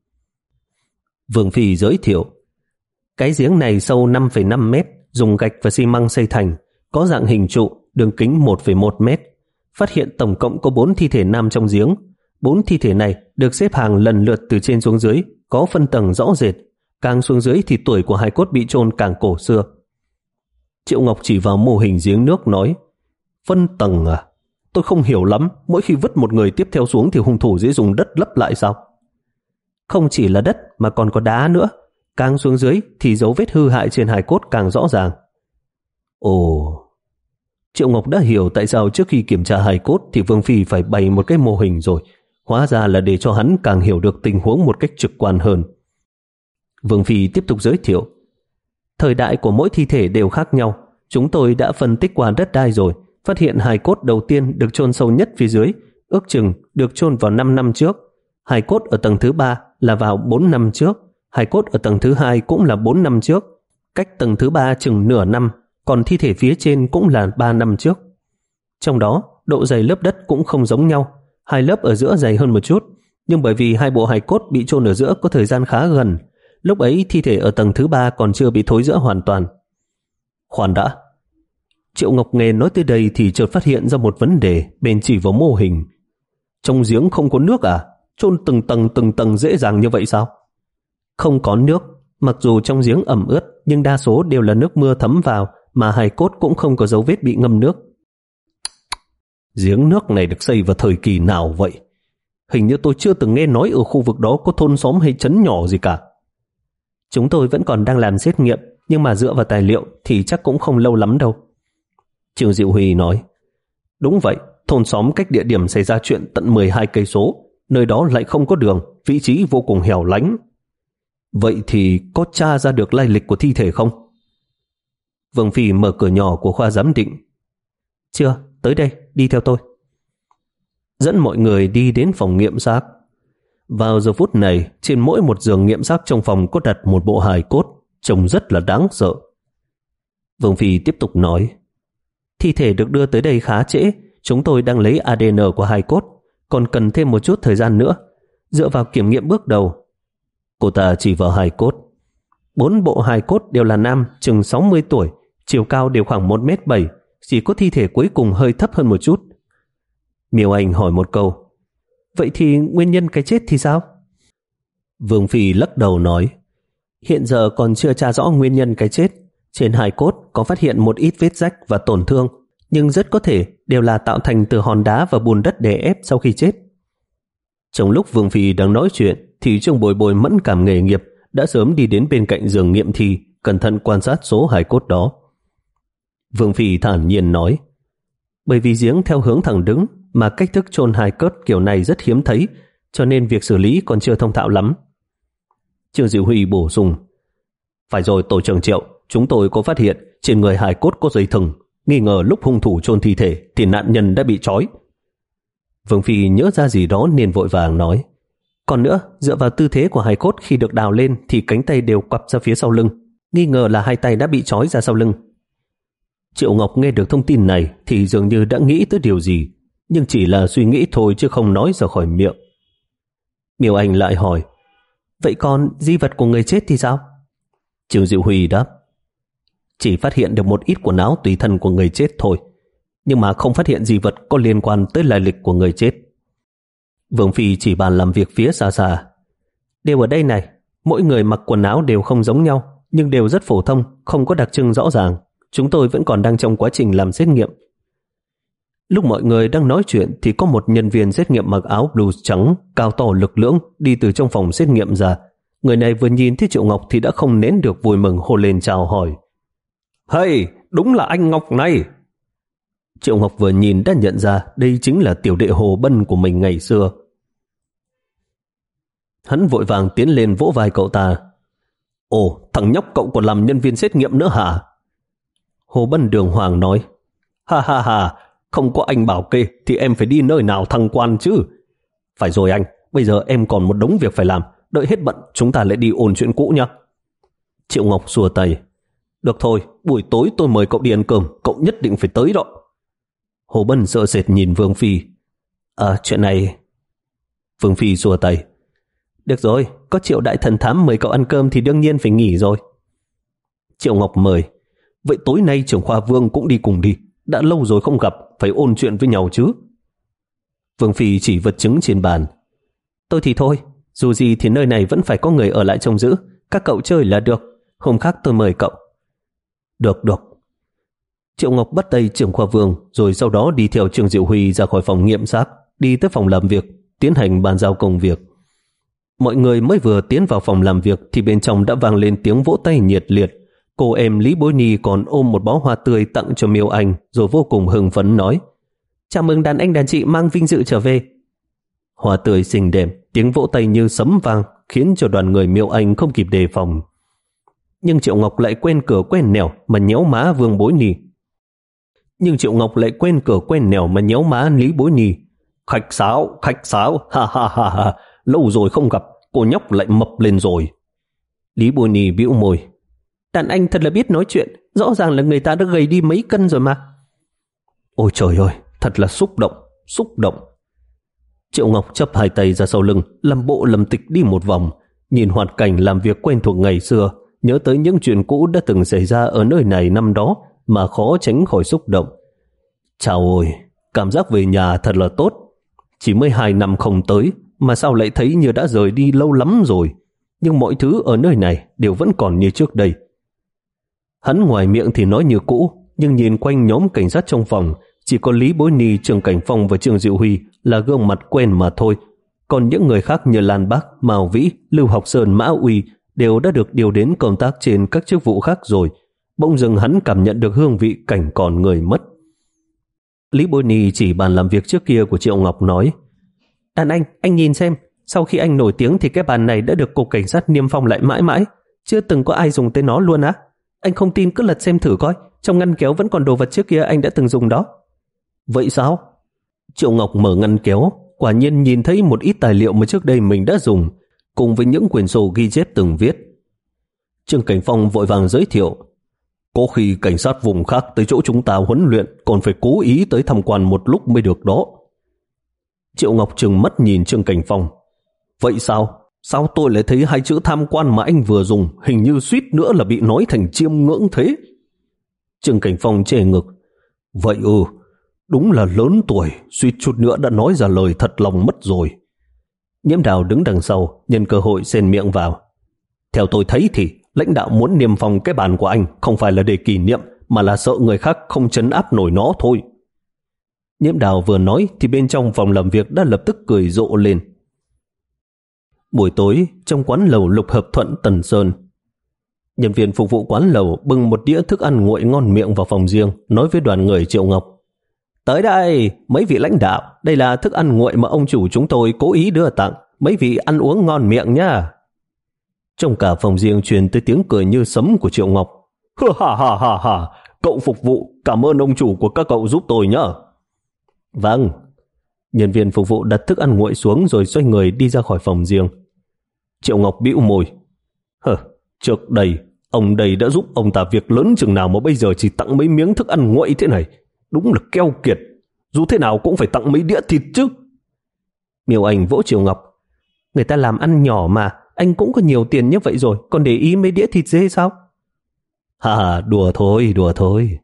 Vương Phi giới thiệu: cái giếng này sâu năm phẩy năm mét, dùng gạch và xi măng xây thành, có dạng hình trụ, đường kính một phẩy một mét. Phát hiện tổng cộng có bốn thi thể nam trong giếng. Bốn thi thể này được xếp hàng lần lượt từ trên xuống dưới, có phân tầng rõ rệt. Càng xuống dưới thì tuổi của hài cốt bị chôn càng cổ xưa. Triệu Ngọc chỉ vào mô hình giếng nước nói: phân tầng à? Tôi không hiểu lắm, mỗi khi vứt một người tiếp theo xuống thì hung thủ dễ dùng đất lấp lại sao? Không chỉ là đất mà còn có đá nữa. Càng xuống dưới thì dấu vết hư hại trên hài cốt càng rõ ràng. Ồ... Triệu Ngọc đã hiểu tại sao trước khi kiểm tra hài cốt thì Vương Phi phải bày một cái mô hình rồi. Hóa ra là để cho hắn càng hiểu được tình huống một cách trực quan hơn. Vương Phi tiếp tục giới thiệu: thời đại của mỗi thi thể đều khác nhau. Chúng tôi đã phân tích qua đất đai rồi, phát hiện hài cốt đầu tiên được chôn sâu nhất phía dưới, ước chừng được chôn vào năm năm trước. Hài cốt ở tầng thứ ba là vào bốn năm trước. Hài cốt ở tầng thứ hai cũng là bốn năm trước. Cách tầng thứ ba chừng nửa năm, còn thi thể phía trên cũng là ba năm trước. Trong đó, độ dày lớp đất cũng không giống nhau. Hai lớp ở giữa dày hơn một chút, nhưng bởi vì hai bộ hài cốt bị chôn ở giữa có thời gian khá gần, lúc ấy thi thể ở tầng thứ ba còn chưa bị thối rữa hoàn toàn. Khoan đã. Triệu Ngọc nghe nói tới đây thì chợt phát hiện ra một vấn đề, bèn chỉ vào mô hình. Trong giếng không có nước à? Chôn từng tầng từng tầng dễ dàng như vậy sao? Không có nước, mặc dù trong giếng ẩm ướt nhưng đa số đều là nước mưa thấm vào, mà hài cốt cũng không có dấu vết bị ngâm nước. Giếng nước này được xây vào thời kỳ nào vậy? Hình như tôi chưa từng nghe nói ở khu vực đó có thôn xóm hay trấn nhỏ gì cả. Chúng tôi vẫn còn đang làm xét nghiệm, nhưng mà dựa vào tài liệu thì chắc cũng không lâu lắm đâu. Trương Diệu Huy nói: đúng vậy, thôn xóm cách địa điểm xảy ra chuyện tận mười hai cây số, nơi đó lại không có đường, vị trí vô cùng hẻo lánh. Vậy thì có tra ra được lai lịch của thi thể không? Vương Phi mở cửa nhỏ của khoa giám định. Chưa, tới đây, đi theo tôi. dẫn mọi người đi đến phòng nghiệm xác. Vào giờ phút này, trên mỗi một giường nghiệm xác trong phòng có đặt một bộ hài cốt, trông rất là đáng sợ. Vương Phi tiếp tục nói, thi thể được đưa tới đây khá trễ, chúng tôi đang lấy a đê en của hài cốt, còn cần thêm một chút thời gian nữa. Dựa vào kiểm nghiệm bước đầu, cô ta chỉ vào hài cốt. Bốn bộ hài cốt đều là nam, chừng sáu mươi tuổi, chiều cao đều khoảng một mét bảy, chỉ có thi thể cuối cùng hơi thấp hơn một chút. Miêu Anh hỏi một câu, vậy thì nguyên nhân cái chết thì sao? Vương Phi lắc đầu nói, hiện giờ còn chưa tra rõ nguyên nhân cái chết. Trên hài cốt có phát hiện một ít vết rách và tổn thương, nhưng rất có thể đều là tạo thành từ hòn đá và bùn đất đè ép sau khi chết. Trong lúc Vương Phi đang nói chuyện thì Trương Bồi Bồi mẫn cảm nghề nghiệp đã sớm đi đến bên cạnh giường nghiệm thi, cẩn thận quan sát số hài cốt đó. Vương Phi thản nhiên nói, bởi vì giếng theo hướng thẳng đứng mà cách thức chôn hài cốt kiểu này rất hiếm thấy, cho nên việc xử lý còn chưa thông thạo lắm. Trương Diệu Huy bổ sung, phải rồi tổ trưởng Triệu, chúng tôi có phát hiện trên người hài cốt có dây thừng, nghi ngờ lúc hung thủ chôn thi thể thì nạn nhân đã bị trói. Vương Phi nhớ ra gì đó nên vội vàng nói, còn nữa, dựa vào tư thế của hài cốt khi được đào lên thì cánh tay đều quặp ra phía sau lưng, nghi ngờ là hai tay đã bị trói ra sau lưng. Triệu Ngọc nghe được thông tin này thì dường như đã nghĩ tới điều gì, nhưng chỉ là suy nghĩ thôi chứ không nói ra khỏi miệng. Miêu Anh lại hỏi, vậy còn di vật của người chết thì sao? Trương Diệu Huy đáp, chỉ phát hiện được một ít quần áo tùy thân của người chết thôi, nhưng mà không phát hiện di vật có liên quan tới lai lịch của người chết. Vương Phi chỉ bàn làm việc phía xa xa, đều ở đây này, mỗi người mặc quần áo đều không giống nhau, nhưng đều rất phổ thông, không có đặc trưng rõ ràng. Chúng tôi vẫn còn đang trong quá trình làm xét nghiệm. Lúc mọi người đang nói chuyện thì có một nhân viên xét nghiệm mặc áo blues trắng, cao to lực lưỡng đi từ trong phòng xét nghiệm ra. Người này vừa nhìn thấy Triệu Ngọc thì đã không nén được vui mừng hô lên chào hỏi. Hey, đúng là anh Ngọc này. Triệu Ngọc vừa nhìn đã nhận ra đây chính là tiểu đệ Hồ Bân của mình ngày xưa. Hắn vội vàng tiến lên vỗ vai cậu ta. Ồ, thằng nhóc cậu còn làm nhân viên xét nghiệm nữa hả? Hồ Bân đường hoàng nói, ha ha ha, không có anh bảo kê thì em phải đi nơi nào thăng quan chứ. Phải rồi anh, bây giờ em còn một đống việc phải làm, đợi hết bận chúng ta lại đi ôn chuyện cũ nhé. Triệu Ngọc xua tay, được thôi, buổi tối tôi mời cậu đi ăn cơm, cậu nhất định phải tới đó. Hồ Bân sợ sệt nhìn Vương Phi. À, chuyện này... Vương Phi xua tay, được rồi, có Triệu đại thần thám mời cậu ăn cơm thì đương nhiên phải nghỉ rồi. Triệu Ngọc mời, vậy tối nay trưởng khoa Vương cũng đi cùng đi, đã lâu rồi không gặp, phải ôn chuyện với nhau chứ. Vương Phi chỉ vật chứng trên bàn. Tôi thì thôi, dù gì thì nơi này vẫn phải có người ở lại trông giữ, các cậu chơi là được, hôm khác tôi mời cậu. Được, được. Triệu Ngọc bắt tay trưởng khoa Vương, rồi sau đó đi theo Trương Diệu Huy ra khỏi phòng nghiệm xác, đi tới phòng làm việc, tiến hành bàn giao công việc. Mọi người mới vừa tiến vào phòng làm việc thì bên trong đã vang lên tiếng vỗ tay nhiệt liệt. Cô em Lý Bối Nhi còn ôm một bó hoa tươi tặng cho Miêu Anh, rồi vô cùng hưng phấn nói, chào mừng đàn anh đàn chị mang vinh dự trở về. Hoa tươi xinh đẹp, tiếng vỗ tay như sấm vang, khiến cho đoàn người Miêu Anh không kịp đề phòng. Nhưng Triệu Ngọc lại quen cửa quen nẻo mà nhéo má Vương Bối Nhi. Nhưng Triệu Ngọc lại quen cửa quen nẻo mà nhéo má Lý Bối Nhi. Khách sáo, khách sáo, ha ha ha ha, lâu rồi không gặp, cô nhóc lại mập lên rồi. Lý Bối Nhi bĩu môi, đàn anh thật là biết nói chuyện, rõ ràng là người ta đã gầy đi mấy cân rồi mà. Ôi trời ơi, thật là xúc động, xúc động. Triệu Ngọc chắp hai tay ra sau lưng, làm bộ lầm tịch đi một vòng, nhìn hoàn cảnh làm việc quen thuộc ngày xưa, nhớ tới những chuyện cũ đã từng xảy ra ở nơi này năm đó mà khó tránh khỏi xúc động. Chào ôi, cảm giác về nhà thật là tốt. Chỉ mới hai năm không tới mà sao lại thấy như đã rời đi lâu lắm rồi. Nhưng mọi thứ ở nơi này đều vẫn còn như trước đây. Hắn ngoài miệng thì nói như cũ, nhưng nhìn quanh nhóm cảnh sát trong phòng, chỉ có Lý Bối Nhi, Trương Cảnh Phong và Trương Diệu Huy là gương mặt quen mà thôi. Còn những người khác như Lan Bác, Mao Vĩ, Lưu Học Sơn, Mã Uy đều đã được điều đến công tác trên các chức vụ khác rồi. Bỗng dưng hắn cảm nhận được hương vị cảnh còn người mất. Lý Bối Nhi chỉ bàn làm việc trước kia của Triệu Ngọc nói, đàn anh, anh nhìn xem, sau khi anh nổi tiếng thì cái bàn này đã được cục cảnh sát niêm phong lại mãi mãi, chưa từng có ai dùng tới nó luôn á. Anh không tin cứ lật xem thử coi, trong ngăn kéo vẫn còn đồ vật trước kia anh đã từng dùng đó. Vậy sao? Triệu Ngọc mở ngăn kéo, quả nhiên nhìn thấy một ít tài liệu mà trước đây mình đã dùng, cùng với những quyển sổ ghi chép từng viết. Trương Cảnh Phong vội vàng giới thiệu, có khi cảnh sát vùng khác tới chỗ chúng ta huấn luyện còn phải cố ý tới tham quan một lúc mới được đó. Triệu Ngọc trừng mắt nhìn Trương Cảnh Phong. Vậy sao? Sao tôi lại thấy hai chữ tham quan mà anh vừa dùng hình như suýt nữa là bị nói thành chiêm ngưỡng thế? Trương Cảnh Phong chề ngực. Vậy ừ, đúng là lớn tuổi, suýt chút nữa đã nói ra lời thật lòng mất rồi. Nhiễm Đào đứng đằng sau, nhân cơ hội xen miệng vào. Theo tôi thấy thì lãnh đạo muốn niêm phong cái bàn của anh không phải là để kỷ niệm, mà là sợ người khác không trấn áp nổi nó thôi. Nhiễm Đào vừa nói thì bên trong phòng làm việc đã lập tức cười rộ lên. Buổi tối, trong quán lẩu Lục Hợp Thuận Tần Sơn, nhân viên phục vụ quán lẩu bưng một đĩa thức ăn nguội ngon miệng vào phòng riêng, nói với đoàn người Triệu Ngọc. Tới đây, mấy vị lãnh đạo, đây là thức ăn nguội mà ông chủ chúng tôi cố ý đưa tặng, mấy vị ăn uống ngon miệng nha. Trong cả phòng riêng truyền tới tiếng cười như sấm của Triệu Ngọc. Ha ha ha ha, cậu phục vụ, cảm ơn ông chủ của các cậu giúp tôi nhá. Vâng. Nhân viên phục vụ đặt thức ăn nguội xuống rồi xoay người đi ra khỏi phòng riêng. Triệu Ngọc bĩu môi. Hờ, trước đây, ông đây đã giúp ông ta việc lớn chừng nào mà bây giờ chỉ tặng mấy miếng thức ăn nguội thế này. Đúng là keo kiệt, dù thế nào cũng phải tặng mấy đĩa thịt chứ. Miêu Anh vỗ Triệu Ngọc. Người ta làm ăn nhỏ mà, anh cũng có nhiều tiền như vậy rồi, còn để ý mấy đĩa thịt dê sao? Hà, đùa thôi, đùa thôi.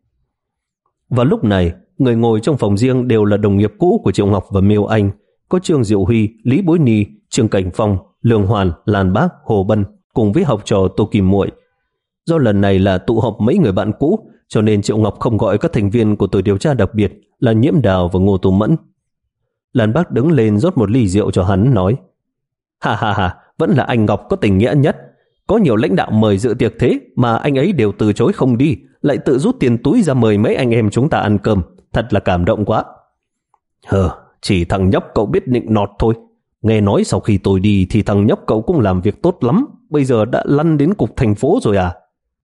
Vào lúc này, người ngồi trong phòng riêng đều là đồng nghiệp cũ của Triệu Ngọc và Miêu Anh, có Trương Diệu Huy, Lý Bối Nhi, Trương Cảnh Phong, Lương Hoàn, Lan Bác, Hồ Bân, cùng với học trò Tô Kim Muội. Do lần này là tụ họp mấy người bạn cũ, cho nên Triệu Ngọc không gọi các thành viên của tổ điều tra đặc biệt là Nhiễm Đào và Ngô Tú Mẫn. Lan Bác đứng lên rót một ly rượu cho hắn, nói: Ha ha ha, vẫn là anh Ngọc có tình nghĩa nhất. Có nhiều lãnh đạo mời dự tiệc thế mà anh ấy đều từ chối không đi, lại tự rút tiền túi ra mời mấy anh em chúng ta ăn cơm, thật là cảm động quá. Hờ, chỉ thằng nhóc cậu biết nịnh nọt thôi. Nghe nói sau khi tôi đi thì thằng nhóc cậu cũng làm việc tốt lắm, bây giờ đã lăn đến cục thành phố rồi à?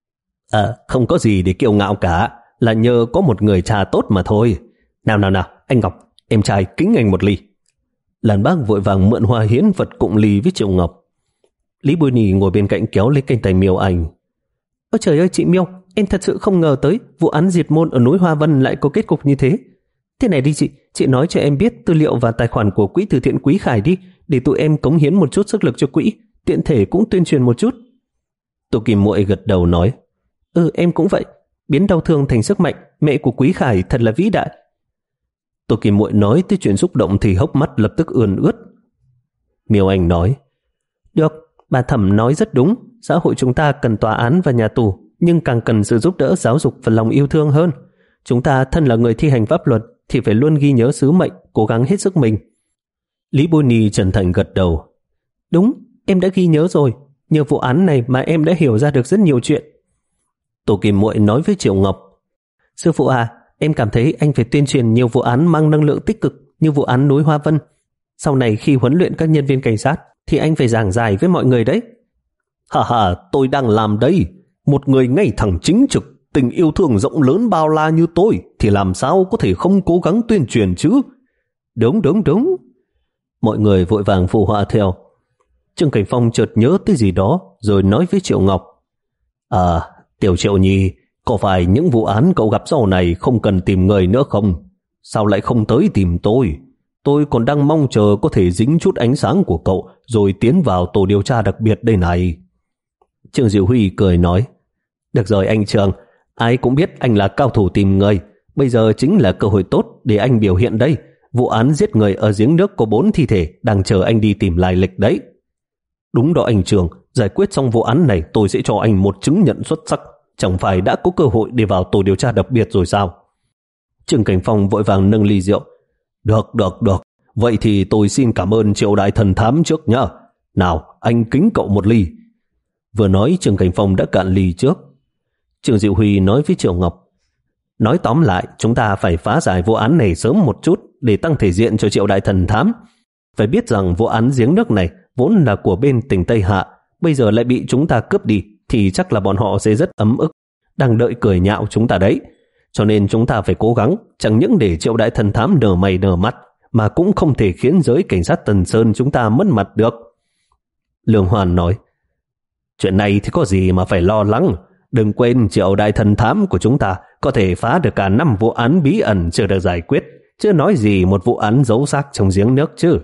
À, không có gì để kiêu ngạo cả, là nhờ có một người cha tốt mà thôi. Nào nào nào, anh Ngọc, em trai kính anh một ly. Lan Bác vội vàng mượn hoa hiến vật cụng ly với Triệu Ngọc. Lý Bôi Nì ngồi bên cạnh kéo lấy cánh tay Miêu Anh. Ôi trời ơi chị Miêu, em thật sự không ngờ tới vụ án diệt môn ở núi Hoa Vân lại có kết cục như thế. Thế này đi chị, chị nói cho em biết tư liệu và tài khoản của quỹ từ thiện Quý Khải đi, để tụi em cống hiến một chút sức lực cho quỹ, tiện thể cũng tuyên truyền một chút. Tô Kim Muội gật đầu nói, ừ em cũng vậy, biến đau thương thành sức mạnh, mẹ của Quý Khải thật là vĩ đại. Tô Kim Muội nói tới chuyện xúc động thì hốc mắt lập tức ươn ướt. Miêu Anh nói, được, bà Thẩm nói rất đúng, xã hội chúng ta cần tòa án và nhà tù, nhưng càng cần sự giúp đỡ giáo dục và lòng yêu thương hơn. Chúng ta thân là người thi hành pháp luật thì phải luôn ghi nhớ sứ mệnh, cố gắng hết sức mình. Lý Bôi Nì chân thành gật đầu. Đúng, em đã ghi nhớ rồi, nhờ vụ án này mà em đã hiểu ra được rất nhiều chuyện. Tô Kim Muội nói với Triệu Ngọc, sư phụ à, em cảm thấy anh phải tuyên truyền nhiều vụ án mang năng lượng tích cực như vụ án núi Hoa Vân. Sau này khi huấn luyện các nhân viên cảnh sát thì anh phải giảng giải với mọi người đấy. Hà hà, tôi đang làm đây. Một người ngay thẳng chính trực, tình yêu thương rộng lớn bao la như tôi thì làm sao có thể không cố gắng tuyên truyền chứ? Đúng đúng đúng. Mọi người vội vàng phụ họa theo. Trương Cảnh Phong chợt nhớ tới gì đó rồi nói với Triệu Ngọc, à, Tiểu Triệu Nhi, có phải những vụ án cậu gặp sau này không cần tìm người nữa không? Sao lại không tới tìm tôi? Tôi còn đang mong chờ có thể dính chút ánh sáng của cậu rồi tiến vào tổ điều tra đặc biệt đây này. Trương Diệu Huy cười nói, được rồi anh Trương, ai cũng biết anh là cao thủ tìm người. Bây giờ chính là cơ hội tốt để anh biểu hiện đây. Vụ án giết người ở giếng nước có bốn thi thể đang chờ anh đi tìm lai lịch đấy. Đúng đó anh Trương, giải quyết xong vụ án này tôi sẽ cho anh một chứng nhận xuất sắc. Chẳng phải đã có cơ hội để vào tổ điều tra đặc biệt rồi sao? Trương Cảnh Phong vội vàng nâng ly rượu. Được, được, được. Vậy thì tôi xin cảm ơn Triệu đại thần thám trước nhá. Nào, anh kính cậu một ly. Vừa nói Trương Cảnh Phong đã cạn ly trước. Trương Diệu Huy nói với Triệu Ngọc, nói tóm lại chúng ta phải phá giải vụ án này sớm một chút để tăng thể diện cho Triệu đại thần thám. Phải biết rằng vụ án giếng nước này vốn là của bên tỉnh Tây Hạ, bây giờ lại bị chúng ta cướp đi thì chắc là bọn họ sẽ rất ấm ức, đang đợi cười nhạo chúng ta đấy. Cho nên chúng ta phải cố gắng, chẳng những để Triệu đại thần thám nở mày nở mắt mà cũng không thể khiến giới cảnh sát Tần Sơn chúng ta mất mặt được. Lương Hoàn nói, chuyện này thì có gì mà phải lo lắng. Đừng quên Triệu đại thần thám của chúng ta có thể phá được cả năm vụ án bí ẩn chưa được giải quyết, chứ nói gì một vụ án giấu xác trong giếng nước chứ.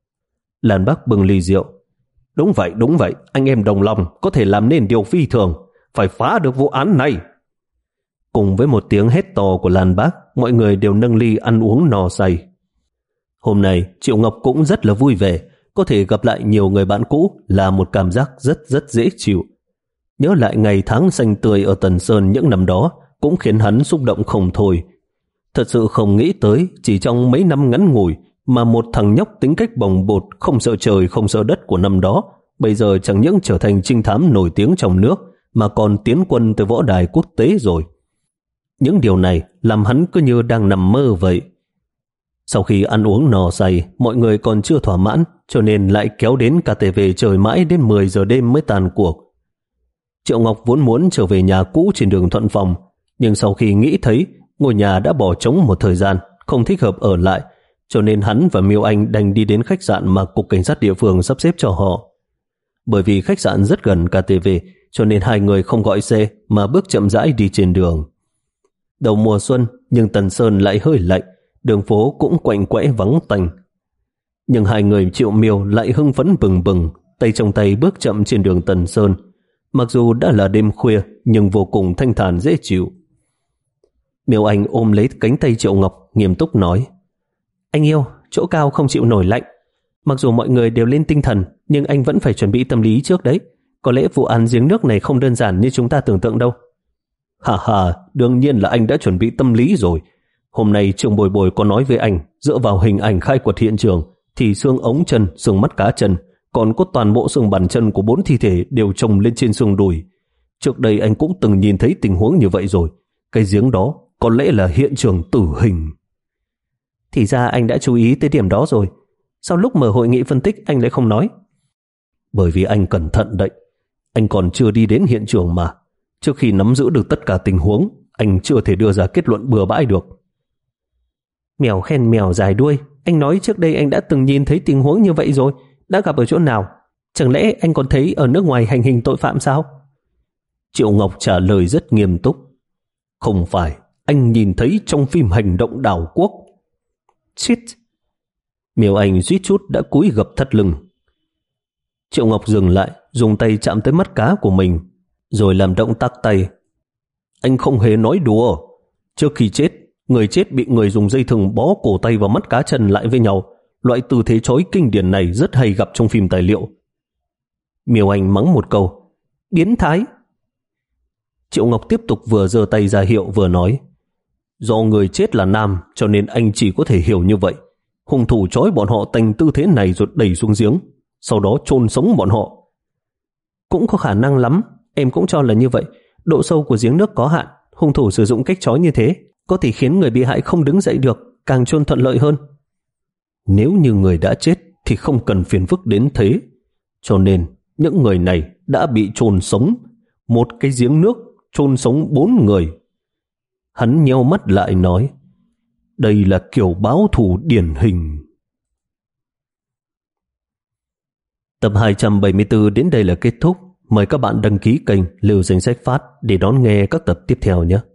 Lan Bắc bưng ly rượu. Đúng vậy, đúng vậy, anh em đồng lòng có thể làm nên điều phi thường, phải phá được vụ án này. Cùng với một tiếng hét to của Lan Bác, mọi người đều nâng ly ăn uống no say. Hôm nay Triệu Ngọc cũng rất là vui vẻ, có thể gặp lại nhiều người bạn cũ là một cảm giác rất rất dễ chịu. Nhớ lại ngày tháng xanh tươi ở Tần Sơn những năm đó cũng khiến hắn xúc động không thôi. Thật sự không nghĩ tới chỉ trong mấy năm ngắn ngủi mà một thằng nhóc tính cách bồng bột, không sợ trời không sợ đất của năm đó bây giờ chẳng những trở thành trinh thám nổi tiếng trong nước mà còn tiến quân tới võ đài quốc tế rồi. Những điều này làm hắn cứ như đang nằm mơ vậy. Sau khi ăn uống no say, mọi người còn chưa thỏa mãn, cho nên lại kéo đến ca tê vê chơi mãi đến mười giờ đêm mới tàn cuộc. Triệu Ngọc vốn muốn trở về nhà cũ trên đường Thuận Phòng, nhưng sau khi nghĩ thấy ngôi nhà đã bỏ trống một thời gian, không thích hợp ở lại, cho nên hắn và Miêu Anh đành đi đến khách sạn mà cục cảnh sát địa phương sắp xếp cho họ. Bởi vì khách sạn rất gần ca tê vê, cho nên hai người không gọi xe mà bước chậm rãi đi trên đường. Đầu mùa xuân, nhưng Tần Sơn lại hơi lạnh, đường phố cũng quạnh quẽ vắng tanh. Nhưng hai người Triệu Miêu lại hưng phấn bừng bừng, tay trong tay bước chậm trên đường Tần Sơn. Mặc dù đã là đêm khuya, nhưng vô cùng thanh thản dễ chịu. Miêu Anh ôm lấy cánh tay Triệu Ngọc, nghiêm túc nói, anh yêu, chỗ cao không chịu nổi lạnh. Mặc dù mọi người đều lên tinh thần, nhưng anh vẫn phải chuẩn bị tâm lý trước đấy. Có lẽ vụ án giếng nước này không đơn giản như chúng ta tưởng tượng đâu. Hà hà, đương nhiên là anh đã chuẩn bị tâm lý rồi. Hôm nay Trường Bồi Bồi có nói với anh, dựa vào hình ảnh khai quật hiện trường, thì xương ống chân, xương mắt cá chân, còn có toàn bộ xương bàn chân của bốn thi thể đều chồng lên trên xương đùi. Trước đây anh cũng từng nhìn thấy tình huống như vậy rồi. Cái giếng đó có lẽ là hiện trường tử hình. Thì ra anh đã chú ý tới điểm đó rồi. Sau lúc mở hội nghị phân tích anh lại không nói? Bởi vì anh cẩn thận đấy. Anh còn chưa đi đến hiện trường mà. Trước khi nắm giữ được tất cả tình huống, anh chưa thể đưa ra kết luận bừa bãi được. Mèo khen mèo dài đuôi. Anh nói trước đây anh đã từng nhìn thấy tình huống như vậy rồi. Đã gặp ở chỗ nào? Chẳng lẽ anh còn thấy ở nước ngoài hành hình tội phạm sao? Triệu Ngọc trả lời rất nghiêm túc. Không phải, anh nhìn thấy trong phim Hành động đảo quốc. Shit! Miêu Anh suýt chút đã cúi gập thắt lưng. Triệu Ngọc dừng lại, dùng tay chạm tới mắt cá của mình, rồi làm động tác tay. Anh không hề nói đùa. Trước khi chết, người chết bị người dùng dây thừng bó cổ tay và mắt cá chân lại với nhau. Loại tư thế trói kinh điển này rất hay gặp trong phim tài liệu. Miêu Anh mắng một câu, biến thái. Triệu Ngọc tiếp tục vừa giơ tay ra hiệu vừa nói, do người chết là nam cho nên anh chỉ có thể hiểu như vậy. Hung thủ trói bọn họ thành tư thế này rồi đẩy xuống giếng, sau đó chôn sống bọn họ. Cũng có khả năng lắm, em cũng cho là như vậy. Độ sâu của giếng nước có hạn, hung thủ sử dụng cách trói như thế có thể khiến người bị hại không đứng dậy được, càng chôn thuận lợi hơn. Nếu như người đã chết thì không cần phiền phức đến thế. Cho nên những người này đã bị chôn sống. Một cái giếng nước chôn sống bốn người. Hắn nheo mắt lại nói, đây là kiểu báo thù điển hình. Tập hai trăm bảy mươi tư đến đây là kết thúc. Mời các bạn đăng ký kênh Lưu Danh Sách Phát để đón nghe các tập tiếp theo nhé.